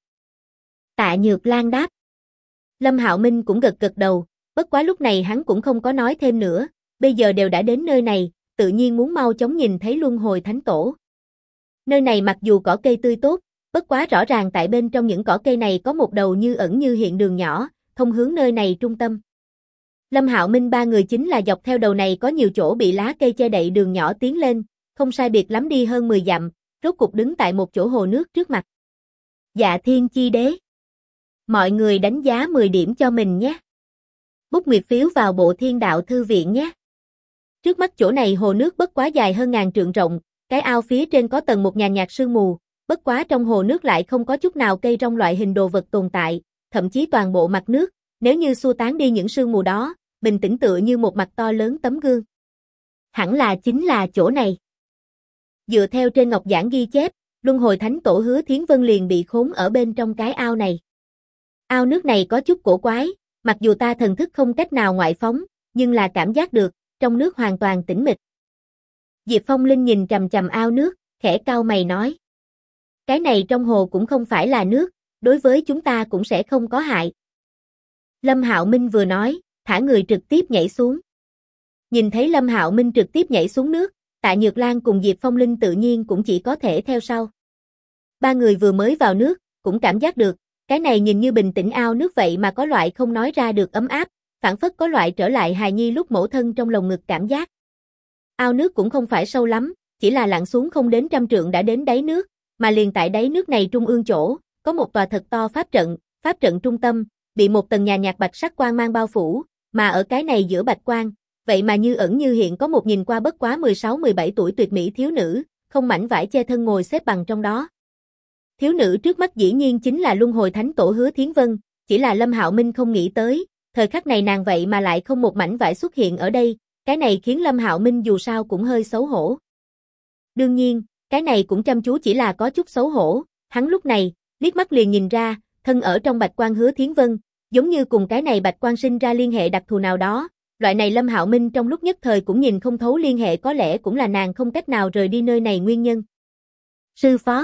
Tạ Nhược Lan đáp. Lâm Hạo Minh cũng gật gật đầu, bất quá lúc này hắn cũng không có nói thêm nữa, bây giờ đều đã đến nơi này, tự nhiên muốn mau chóng nhìn thấy Luân Hồi Thánh Tổ. Nơi này mặc dù cỏ cây tươi tốt, bất quá rõ ràng tại bên trong những cỏ cây này có một đầu như ẩn như hiện đường nhỏ, thông hướng nơi này trung tâm. Lâm Hạo Minh ba người chính là dọc theo đầu này có nhiều chỗ bị lá cây che đậy đường nhỏ tiến lên, không sai biệt lắm đi hơn 10 dặm, rốt cục đứng tại một chỗ hồ nước trước mặt. Dạ Thiên Chi Đế. Mọi người đánh giá 10 điểm cho mình nhé. Bút nguyệt phiếu vào Bộ Thiên Đạo Thư Viện nhé. Trước mắt chỗ này hồ nước bất quá dài hơn ngàn trượng rộng, cái ao phía trên có tầng một nhàn nhạt sương mù, bất quá trong hồ nước lại không có chút nào cây rong loại hình đồ vật tồn tại, thậm chí toàn bộ mặt nước, nếu như xua tán đi những sương mù đó, bình tĩnh tựa như một mặt to lớn tấm gương. Hẳn là chính là chỗ này. Dựa theo trên ngọc giảng ghi chép, Luân Hồi Thánh Tổ Hứa Thiến Vân liền bị khốn ở bên trong cái ao này. Ao nước này có chút cổ quái, mặc dù ta thần thức không cách nào ngoại phóng, nhưng là cảm giác được, trong nước hoàn toàn tĩnh mịch. Diệp Phong Linh nhìn chằm chằm ao nước, khẽ cau mày nói. Cái này trong hồ cũng không phải là nước, đối với chúng ta cũng sẽ không có hại. Lâm Hạo Minh vừa nói, thả người trực tiếp nhảy xuống. Nhìn thấy Lâm Hạo Minh trực tiếp nhảy xuống nước, Tạ Nhược Lan cùng Diệp Phong Linh tự nhiên cũng chỉ có thể theo sau. Ba người vừa mới vào nước, cũng cảm giác được, cái này nhìn như bình tĩnh ao nước vậy mà có loại không nói ra được ấm áp, phảng phất có loại trở lại hài nhi lúc mẫu thân trong lồng ngực cảm giác. Ao nước cũng không phải sâu lắm, chỉ là lặn xuống không đến 100 trượng đã đến đáy nước, mà liền tại đáy nước này trung ương chỗ, có một tòa thật to pháp trận trung tâm, bị một tầng nhàn nhạt bạch sắc quang mang bao phủ, mà ở cái này giữa bạch quang, vậy mà như ẩn như hiện có một nhìn qua bất quá 16-17 tuổi tuyệt mỹ thiếu nữ, không mảnh vải che thân ngồi xếp bằng trong đó. Thiếu nữ trước mắt dĩ nhiên chính là Luân Hồi Thánh Tổ Hứa Thiến Vân, chỉ là Lâm Hạo Minh không nghĩ tới, thời khắc này nàng vậy mà lại không một mảnh vải xuất hiện ở đây, cái này khiến Lâm Hạo Minh dù sao cũng hơi xấu hổ. Đương nhiên, cái này cũng chăm chú chỉ là có chút xấu hổ, hắn lúc này, liếc mắt liền nhìn ra, thân ở trong bạch quang Hứa Thiến Vân, giống như cùng cái này bạch quang sinh ra liên hệ đặc thù nào đó, loại này Lâm Hạo Minh trong lúc nhất thời cũng nhìn không thấu liên hệ có lẽ cũng là nàng không cách nào rời đi nơi này nguyên nhân. Sư phó.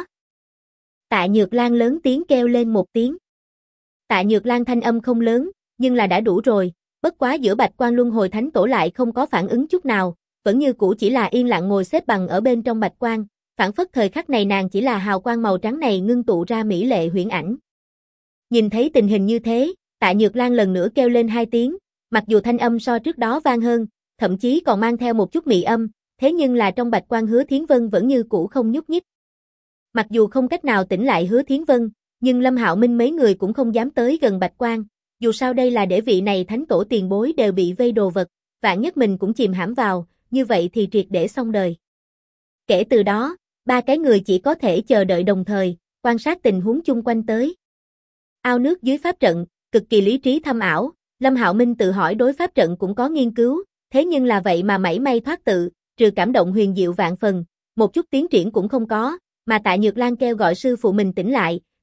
Tạ Nhược Lan lớn tiếng kêu lên một tiếng. Tạ Nhược Lan thanh âm không lớn, nhưng là đã đủ rồi, bất quá giữa bạch quang Luân Hồi Thánh Tổ lại không có phản ứng chút nào, vẫn như cũ chỉ là yên lặng ngồi xếp bằng ở bên trong bạch quang, phản phất thời khắc này nàng chỉ là hào quang màu trắng này ngưng tụ ra mỹ lệ huyễn ảnh. Nhìn thấy tình hình như thế, Tạ Nhược Lan lần nữa kêu lên 2 tiếng, mặc dù thanh âm so trước đó vang hơn, thậm chí còn mang theo một chút mị âm, thế nhưng là trong bạch quang Hứa Thiến Vân vẫn như cũ không nhúc nhích. Mặc dù không cách nào tỉnh lại Hứa Thiến Vân, nhưng Lâm Hạo Minh mấy người cũng không dám tới gần bạch quang, dù sao đây là để vị này thánh tổ tiền bối đều bị vây đồ vật, vạn nhất mình cũng chìm hãm vào, như vậy thì triệt để xong đời. Kể từ đó, ba cái người chỉ có thể chờ đợi đồng thời, quan sát tình huống chung quanh tới. Ao nước dưới pháp trận, cực kỳ lý trí thâm ảo, Lâm Hạo Minh tự hỏi đối pháp trận cũng có nghiên cứu, thế nhưng là vậy mà mảy may thoát tự, trừ cảm động huyền diệu vạn phần, một chút tiến triển cũng không có, mà Tạ Nhược Lan kêu gọi sư phụ mình tỉnh lại,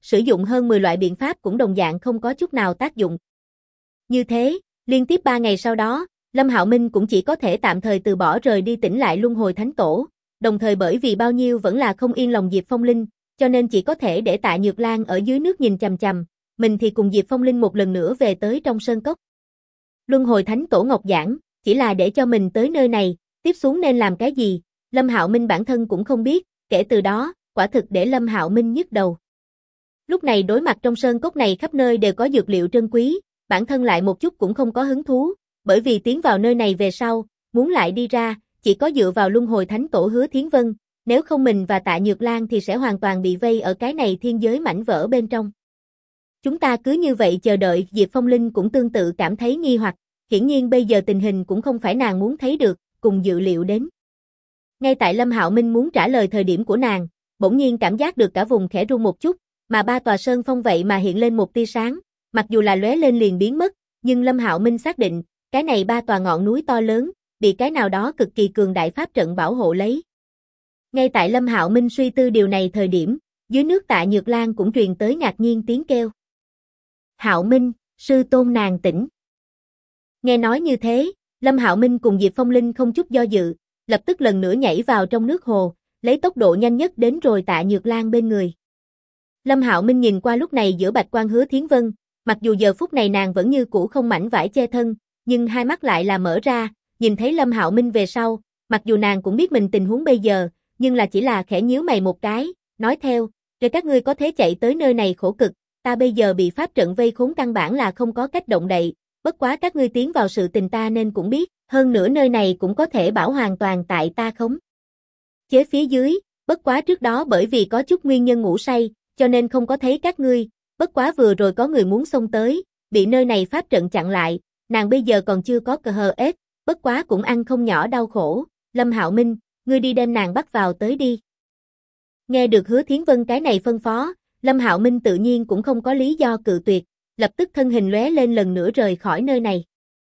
sử dụng hơn 10 loại biện pháp cũng đồng dạng không có chút nào tác dụng. Như thế, liên tiếp 3 ngày sau đó, Lâm Hạo Minh cũng chỉ có thể tạm thời từ bỏ rời đi Tỉnh Lại Luân Hồi Thánh Tổ, đồng thời bởi vì bao nhiêu vẫn là không yên lòng Diệp Phong Linh, cho nên chỉ có thể để Tạ Nhược Lan ở dưới nước nhìn chằm chằm, mình thì cùng Diệp Phong Linh một lần nữa về tới trong sơn cốc. Luân Hồi Thánh Tổ Ngọc giảng, chỉ là để cho mình tới nơi này, tiếp xuống nên làm cái gì, Lâm Hạo Minh bản thân cũng không biết, kể từ đó, quả thực để Lâm Hạo Minh nhức đầu. Lúc này đối mặt trong sơn cốc này khắp nơi đều có dược liệu trân quý, bản thân lại một chút cũng không có hứng thú, bởi vì tiến vào nơi này về sau, muốn lại đi ra, chỉ có dựa vào Luân Hồi Thánh Tổ Hứa Thiến Vân, nếu không mình và Tạ Nhược Lan thì sẽ hoàn toàn bị vây ở cái này thiên giới mảnh vỡ bên trong. Chúng ta cứ như vậy chờ đợi, Diệp Phong Linh cũng tương tự cảm thấy nghi hoặc, hiển nhiên bây giờ tình hình cũng không phải nàng muốn thấy được, cùng dự liệu đến. Ngay tại Lâm Hạo Minh muốn trả lời thời điểm của nàng, bỗng nhiên cảm giác được cả vùng khẽ rung một chút, mà 3 tòa sơn phong vậy mà hiện lên một tia sáng, mặc dù là lóe lên liền biến mất, nhưng Lâm Hạo Minh xác định, cái này 3 tòa ngọn núi to lớn, bị cái nào đó cực kỳ cường đại pháp trận bảo hộ lấy. Ngay tại Lâm Hạo Minh suy tư điều này thời điểm, dưới nước Tạ Nhược Lan cũng truyền tới ngạc nhiên tiếng kêu. Hạo Minh, sư tôn nàng tỉnh. Nghe nói như thế, Lâm Hạo Minh cùng Diệp Phong Linh không chút do dự, lập tức lần nữa nhảy vào trong nước hồ, lấy tốc độ nhanh nhất đến rồi Tạ Nhược Lan bên người. Lâm Hạo Minh nhìn qua lúc này giữa bạch quan Hứa Thiến Vân, mặc dù giờ phút này nàng vẫn như cũ không mảnh vải che thân, nhưng hai mắt lại là mở ra, nhìn thấy Lâm Hạo Minh về sau, mặc dù nàng cũng biết mình tình huống bây giờ, nhưng là chỉ là khẽ nhíu mày một cái, nói theo, "Rồi các ngươi có thế chạy tới nơi này khổ cực, ta bây giờ bị pháp trận vây khốn căn bản là không có cách động đậy, bất quá các ngươi tiến vào sự tình ta nên cũng biết, hơn nữa nơi này cũng có thể bảo hoàn toàn tại ta khống chế phía dưới, bất quá trước đó bởi vì có chút nguyên nhân ngủ say, cho nên không có thấy các ngươi, bất quá vừa rồi có người muốn xông tới, bị nơi này pháp trận chặn lại, nàng bây giờ còn chưa có cơ hờ ết, bất quá cũng ăn không nhỏ đau khổ, Lâm Hạo Minh, ngươi đi đem nàng bắt vào tới đi." Nghe được Hứa Thiến Vân cái này phân phó, Lâm Hạo Minh tự nhiên cũng không có lý do cự tuyệt, lập tức thân hình lóe lên lần nữa rời khỏi nơi này.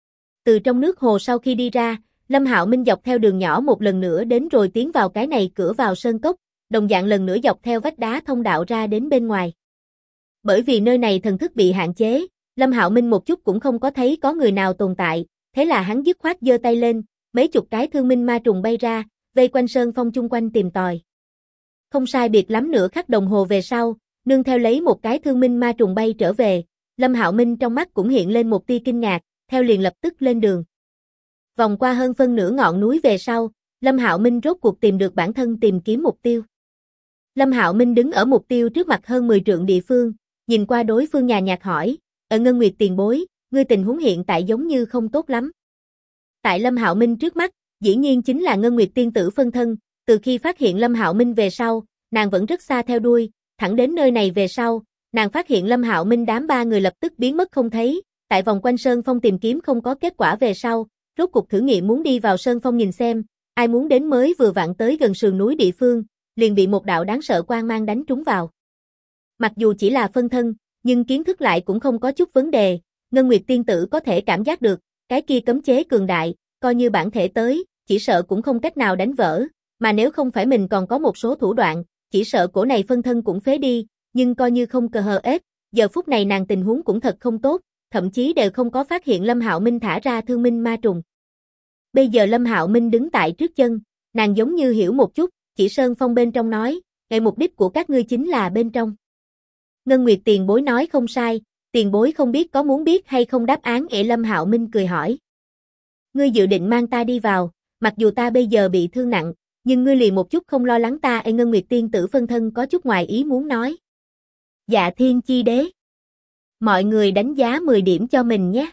Từ trong nước hồ sau khi đi ra, Lâm Hạo Minh dọc theo đường nhỏ một lần nữa đến rồi tiến vào cái này cửa vào sơn cốc, đồng dạng lần nữa dọc theo vách đá thông đạo ra đến bên ngoài. Bởi vì nơi này thần thức bị hạn chế, Lâm Hạo Minh một chút cũng không có thấy có người nào tồn tại, thế là hắn dứt khoát giơ tay lên, mấy chục cái thương minh ma trùng bay ra, vây quanh sơn phong chung quanh tìm tòi. Không sai biệt lắm nửa khắc đồng hồ về sau, nương theo lấy một cái thương minh ma trùng bay trở về, Lâm Hạo Minh trong mắt cũng hiện lên một tia kinh ngạc, theo liền lập tức lên đường. Vòng qua hơn phân nửa ngọn núi về sau, Lâm Hạo Minh rốt cuộc tìm được bản thân tìm kiếm mục tiêu. Lâm Hạo Minh đứng ở mục tiêu trước mặt hơn 10 trượng địa phương, nhìn qua đối phương nhàn nhạt hỏi, "Ở Ngân Nguyệt tiền bối, ngươi tình huống hiện tại giống như không tốt lắm." Tại Lâm Hạo Minh trước mắt, dĩ nhiên chính là Ngân Nguyệt tiên tử phân thân, từ khi phát hiện Lâm Hạo Minh về sau, nàng vẫn rất xa theo đuôi, thẳng đến nơi này về sau, nàng phát hiện Lâm Hạo Minh đám 3 người lập tức biến mất không thấy, tại vòng quanh sơn phong tìm kiếm không có kết quả về sau, rốt cuộc thử nghiệm muốn đi vào sơn phong nhìn xem, ai muốn đến mới vừa vặn tới gần sườn núi địa phương, liền bị một đạo đáng sợ quang mang đánh trúng vào. Mặc dù chỉ là phân thân, nhưng kiến thức lại cũng không có chút vấn đề, Ngân Nguyệt tiên tử có thể cảm giác được, cái kia cấm chế cường đại, coi như bản thể tới, chỉ sợ cũng không cách nào đánh vỡ, mà nếu không phải mình còn có một số thủ đoạn, chỉ sợ cổ này phân thân cũng phế đi, nhưng coi như không cờ hờ ết, giờ phút này nàng tình huống cũng thật không tốt, thậm chí đều không có phát hiện Lâm Hạo Minh thả ra thương minh ma trùng. Bây giờ Lâm Hạo Minh đứng tại trước chân, nàng giống như hiểu một chút, chỉ sơn phong bên trong nói, "Ngày mục đích của các ngươi chính là bên trong." Ngân Nguyệt tiền bối nói không sai, tiền bối không biết có muốn biết hay không đáp án. Lâm Hạo Minh cười hỏi, "Ngươi dự định mang ta đi vào, mặc dù ta bây giờ bị thương nặng, nhưng ngươi liền một chút không lo lắng ta." Ngân Nguyệt tiên tử phân thân có chút ngoài ý muốn nói, "Dạ thiên chi đế. Mọi người đánh giá 10 điểm cho mình nhé.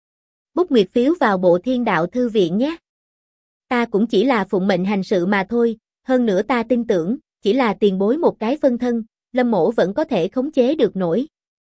Bút nguyệt phiếu vào bộ Thiên Đạo Thư Viện nhé. Ta cũng chỉ là phụng mệnh hành sự mà thôi, hơn nữa ta tin tưởng, chỉ là tiền bối một cái phân thân, Lâm mỗ vẫn có thể khống chế được nổi."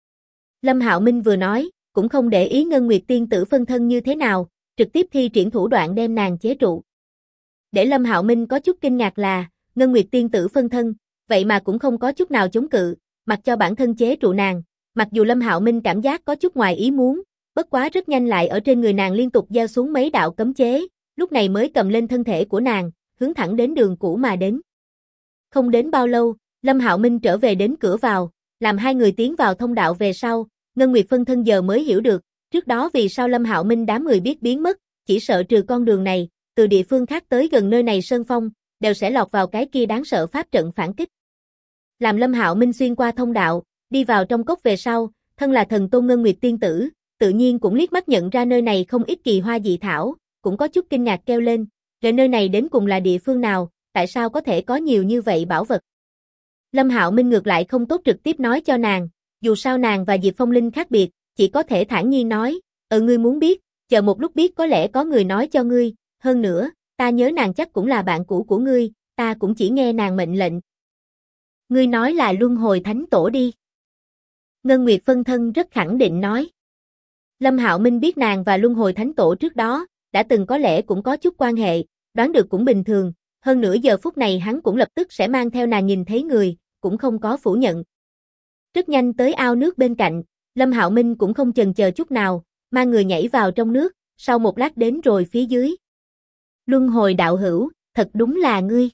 Lâm Hạo Minh vừa nói, cũng không để ý Ngân Nguyệt tiên tử phân thân như thế nào, trực tiếp thi triển thủ đoạn đem nàng chế trụ. Để Lâm Hạo Minh có chút kinh ngạc là, Ngân Nguyệt tiên tử phân thân, vậy mà cũng không có chút nào chống cự, mặc cho bản thân chế trụ nàng. Mặc dù Lâm Hạo Minh cảm giác có chút ngoài ý muốn, bất quá rất nhanh lại ở trên người nàng liên tục gieo xuống mấy đạo cấm chế, lúc này mới cầm lên thân thể của nàng, hướng thẳng đến đường cũ mà đến. Không đến bao lâu, Lâm Hạo Minh trở về đến cửa vào, Làm hai người tiến vào thông đạo về sau, Ngân Nguyệt phân thân giờ mới hiểu được, trước đó vì sao Lâm Hạo Minh đám người biết biến mất, chỉ sợ trừ con đường này, từ địa phương khác tới gần nơi này sơn phong, đều sẽ lọt vào cái kia đáng sợ pháp trận phản kích. Làm Lâm Hạo Minh xuyên qua thông đạo, đi vào trong cốc về sau, thân là thần tôn Ngân Nguyệt tiên tử, tự nhiên cũng liếc mắt nhận ra nơi này không ít kỳ hoa dị thảo, cũng có chút kinh ngạc kêu lên, "Vậy nơi này đến cùng là địa phương nào, tại sao có thể có nhiều như vậy bảo vật?" Lâm Hạo Minh ngược lại không tốt trực tiếp nói cho nàng, dù sao nàng và Diệp Phong Linh khác biệt, chỉ có thể thản nhiên nói, ngươi muốn biết, chờ một lúc biết có lẽ có người nói cho ngươi, hơn nữa, ta nhớ nàng chắc cũng là bạn cũ của ngươi, ta cũng chỉ nghe nàng mệnh lệnh." "Ngươi nói là Luân Hồi Thánh Tổ đi." Ngân Nguyệt phân thân rất khẳng định nói. Lâm Hạo Minh biết nàng và Luân Hồi Thánh Tổ trước đó, đã từng có lẽ cũng có chút quan hệ, đoán được cũng bình thường, hơn nữa giờ phút này hắn cũng lập tức sẽ mang theo nàng nhìn thấy người, cũng không có phủ nhận. Rất nhanh tới ao nước bên cạnh, Lâm Hạo Minh cũng không chần chờ chút nào, mang người nhảy vào trong nước, sau một lát đến rồi phía dưới. "Luân Hồi đạo hữu, thật đúng là ngươi."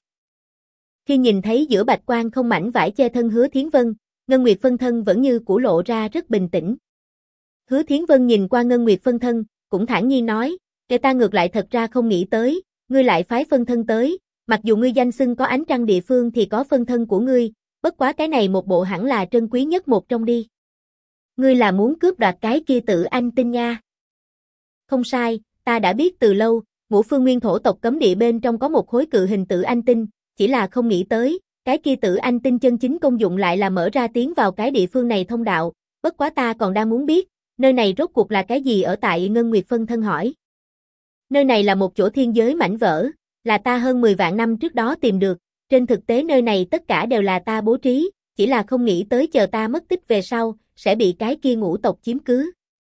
Khi nhìn thấy giữa bạch quang không mảnh vải che thân Hứa Thiến Vân, Ngân Nguyệt phân thân vẫn như cũ lộ ra rất bình tĩnh. Hứa Thiến Vân nhìn qua Ngân Nguyệt phân thân, cũng thản nhiên nói, "Kẻ ta ngược lại thật ra không nghĩ tới, ngươi lại phái phân thân tới, mặc dù ngươi danh xưng có ánh trăng địa phương thì có phân thân của ngươi, bất quá cái này một bộ hẳn là trân quý nhất một trong đi. Ngươi là muốn cướp đoạt cái kia Tự Anh tinh nha?" "Không sai, ta đã biết từ lâu, Ngũ Phương Nguyên thổ tộc cấm địa bên trong có một khối cự hình Tự Anh tinh, chỉ là không nghĩ tới, cái kia Tự Anh tinh chân chính công dụng lại là mở ra tiến vào cái địa phương này thông đạo, bất quá ta còn đang muốn biết, nơi này rốt cuộc là cái gì ở tại?" Ngân Nguyệt phân thân hỏi. "Nơi này là một chỗ thiên giới mảnh vỡ, là ta hơn 10 vạn năm trước đó tìm được, trên thực tế nơi này tất cả đều là ta bố trí, chỉ là không nghĩ tới chờ ta mất tích về sau, sẽ bị cái kia ngũ tộc chiếm cứ."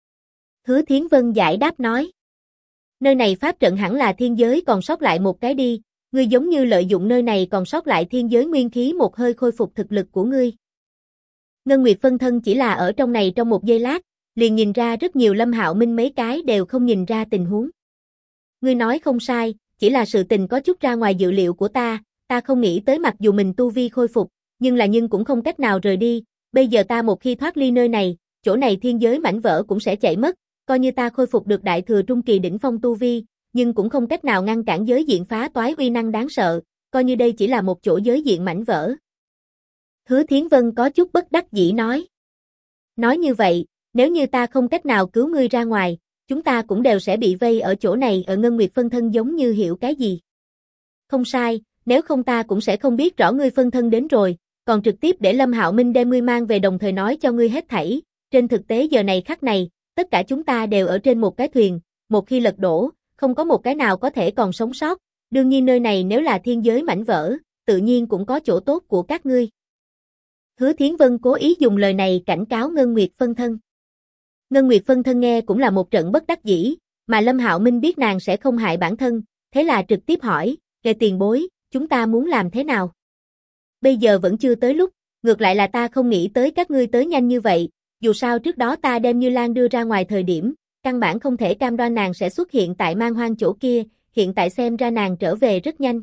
Hứa Thiến Vân giải đáp nói. "Nơi này pháp trận hẳn là thiên giới còn sót lại một cái đi, ngươi giống như lợi dụng nơi này còn sót lại thiên giới nguyên khí một hơi khôi phục thực lực của ngươi." Ngân Nguyệt phân thân chỉ là ở trong này trong một giây lát, liền nhìn ra rất nhiều Lâm Hạo Minh mấy cái đều không nhìn ra tình huống. "Ngươi nói không sai, chỉ là sự tình có chút ra ngoài dự liệu của ta không nghĩ tới mặc dù mình tu vi khôi phục, nhưng cũng không cách nào rời đi, bây giờ ta một khi thoát ly nơi này, chỗ này thiên giới mảnh vỡ cũng sẽ chạy mất, coi như ta khôi phục được đại thừa trung kỳ đỉnh phong tu vi, nhưng cũng không cách nào ngăn cản giới diện phá toái uy năng đáng sợ, coi như đây chỉ là một chỗ giới diện mảnh vỡ." Hứa Thiến Vân có chút bất đắc dĩ nói. "Nói như vậy, nếu như ta không cách nào cứu ngươi ra ngoài, chúng ta cũng đều sẽ bị vây ở chỗ này." Ở Ngân Nguyệt phân thân giống như hiểu cái gì. "Không sai, nếu không ta cũng sẽ không biết rõ ngươi phân thân đến rồi, còn trực tiếp để Lâm Hạo Minh đem ngươi mang về đồng thời nói cho ngươi hết thảy, trên thực tế giờ này khắc này, tất cả chúng ta đều ở trên một cái thuyền, một khi lật đổ, không có một cái nào có thể còn sống sót, đương nhiên nơi này nếu là thiên giới mảnh vỡ, tự nhiên cũng có chỗ tốt của các ngươi." Hứa Thiến Vân cố ý dùng lời này cảnh cáo Ngân Nguyệt phân thân. Ngân Nguyệt phân thân nghe cũng là một trận bất đắc dĩ, mà Lâm Hạo Minh biết nàng sẽ không hại bản thân, thế là trực tiếp hỏi, "Kẻ tiền bối, chúng ta muốn làm thế nào?" "Bây giờ vẫn chưa tới lúc, ngược lại là ta không nghĩ tới các ngươi tới nhanh như vậy, dù sao trước đó ta đem Như Lan đưa ra ngoài thời điểm, căn bản không thể cam đoan nàng sẽ xuất hiện tại Man Hoang chỗ kia, hiện tại xem ra nàng trở về rất nhanh."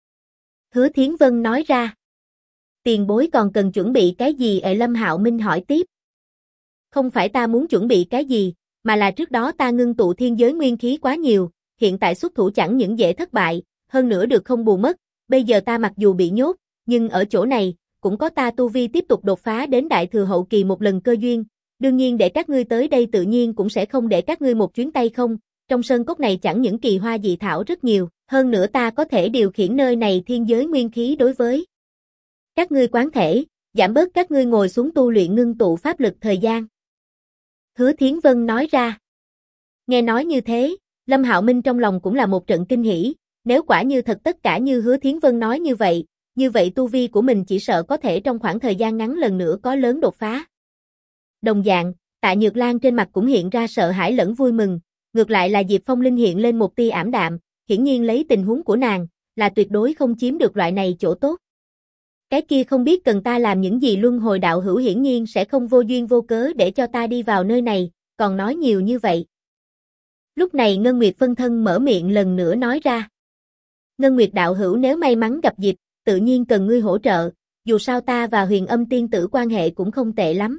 Hứa Thiến Vân nói ra. "Tiền bối còn cần chuẩn bị cái gì?" Lâm Hạo Minh hỏi tiếp. "Không phải ta muốn chuẩn bị cái gì, mà là trước đó ta ngưng tụ thiên giới nguyên khí quá nhiều, hiện tại xuất thủ chẳng những dễ thất bại, hơn nữa được không bù mất, bây giờ ta mặc dù bị nhốt, nhưng ở chỗ này, cũng có ta tu vi tiếp tục đột phá đến đại thừa hậu kỳ một lần cơ duyên, đương nhiên để các ngươi tới đây tự nhiên cũng sẽ không để các ngươi một chuyến tay không, trong sơn cốc này chẳng những kỳ hoa dị thảo rất nhiều, hơn nữa ta có thể điều khiển nơi này thiên giới nguyên khí đối với các ngươi quán thể, giảm bớt các ngươi ngồi xuống tu luyện ngưng tụ pháp lực thời gian." Hứa Thiến Vân nói ra. Nghe nói như thế, Lâm Hạo Minh trong lòng cũng là một trận kinh hỉ, nếu quả như thật tất cả như Hứa Thiến Vân nói như vậy tu vi của mình chỉ sợ có thể trong khoảng thời gian ngắn lần nữa có lớn đột phá. Đồng dạng, Tạ Nhược Lan trên mặt cũng hiện ra sợ hãi lẫn vui mừng, ngược lại là Diệp Phong Linh hiện lên một tia ảm đạm, hiển nhiên lấy tình huống của nàng, là tuyệt đối không chiếm được loại này chỗ tốt. "Cái kia không biết cần ta làm những gì?" Luân Hồi đạo hữu hiển nhiên sẽ không vô duyên vô cớ để cho ta đi vào nơi này, còn nói nhiều như vậy. Lúc này Ngân Nguyệt phân thân mở miệng lần nữa nói ra. "Ngân Nguyệt đạo hữu nếu may mắn gặp dịp, tự nhiên cần ngươi hỗ trợ, dù sao ta và Huyền Âm tiên tử quan hệ cũng không tệ lắm.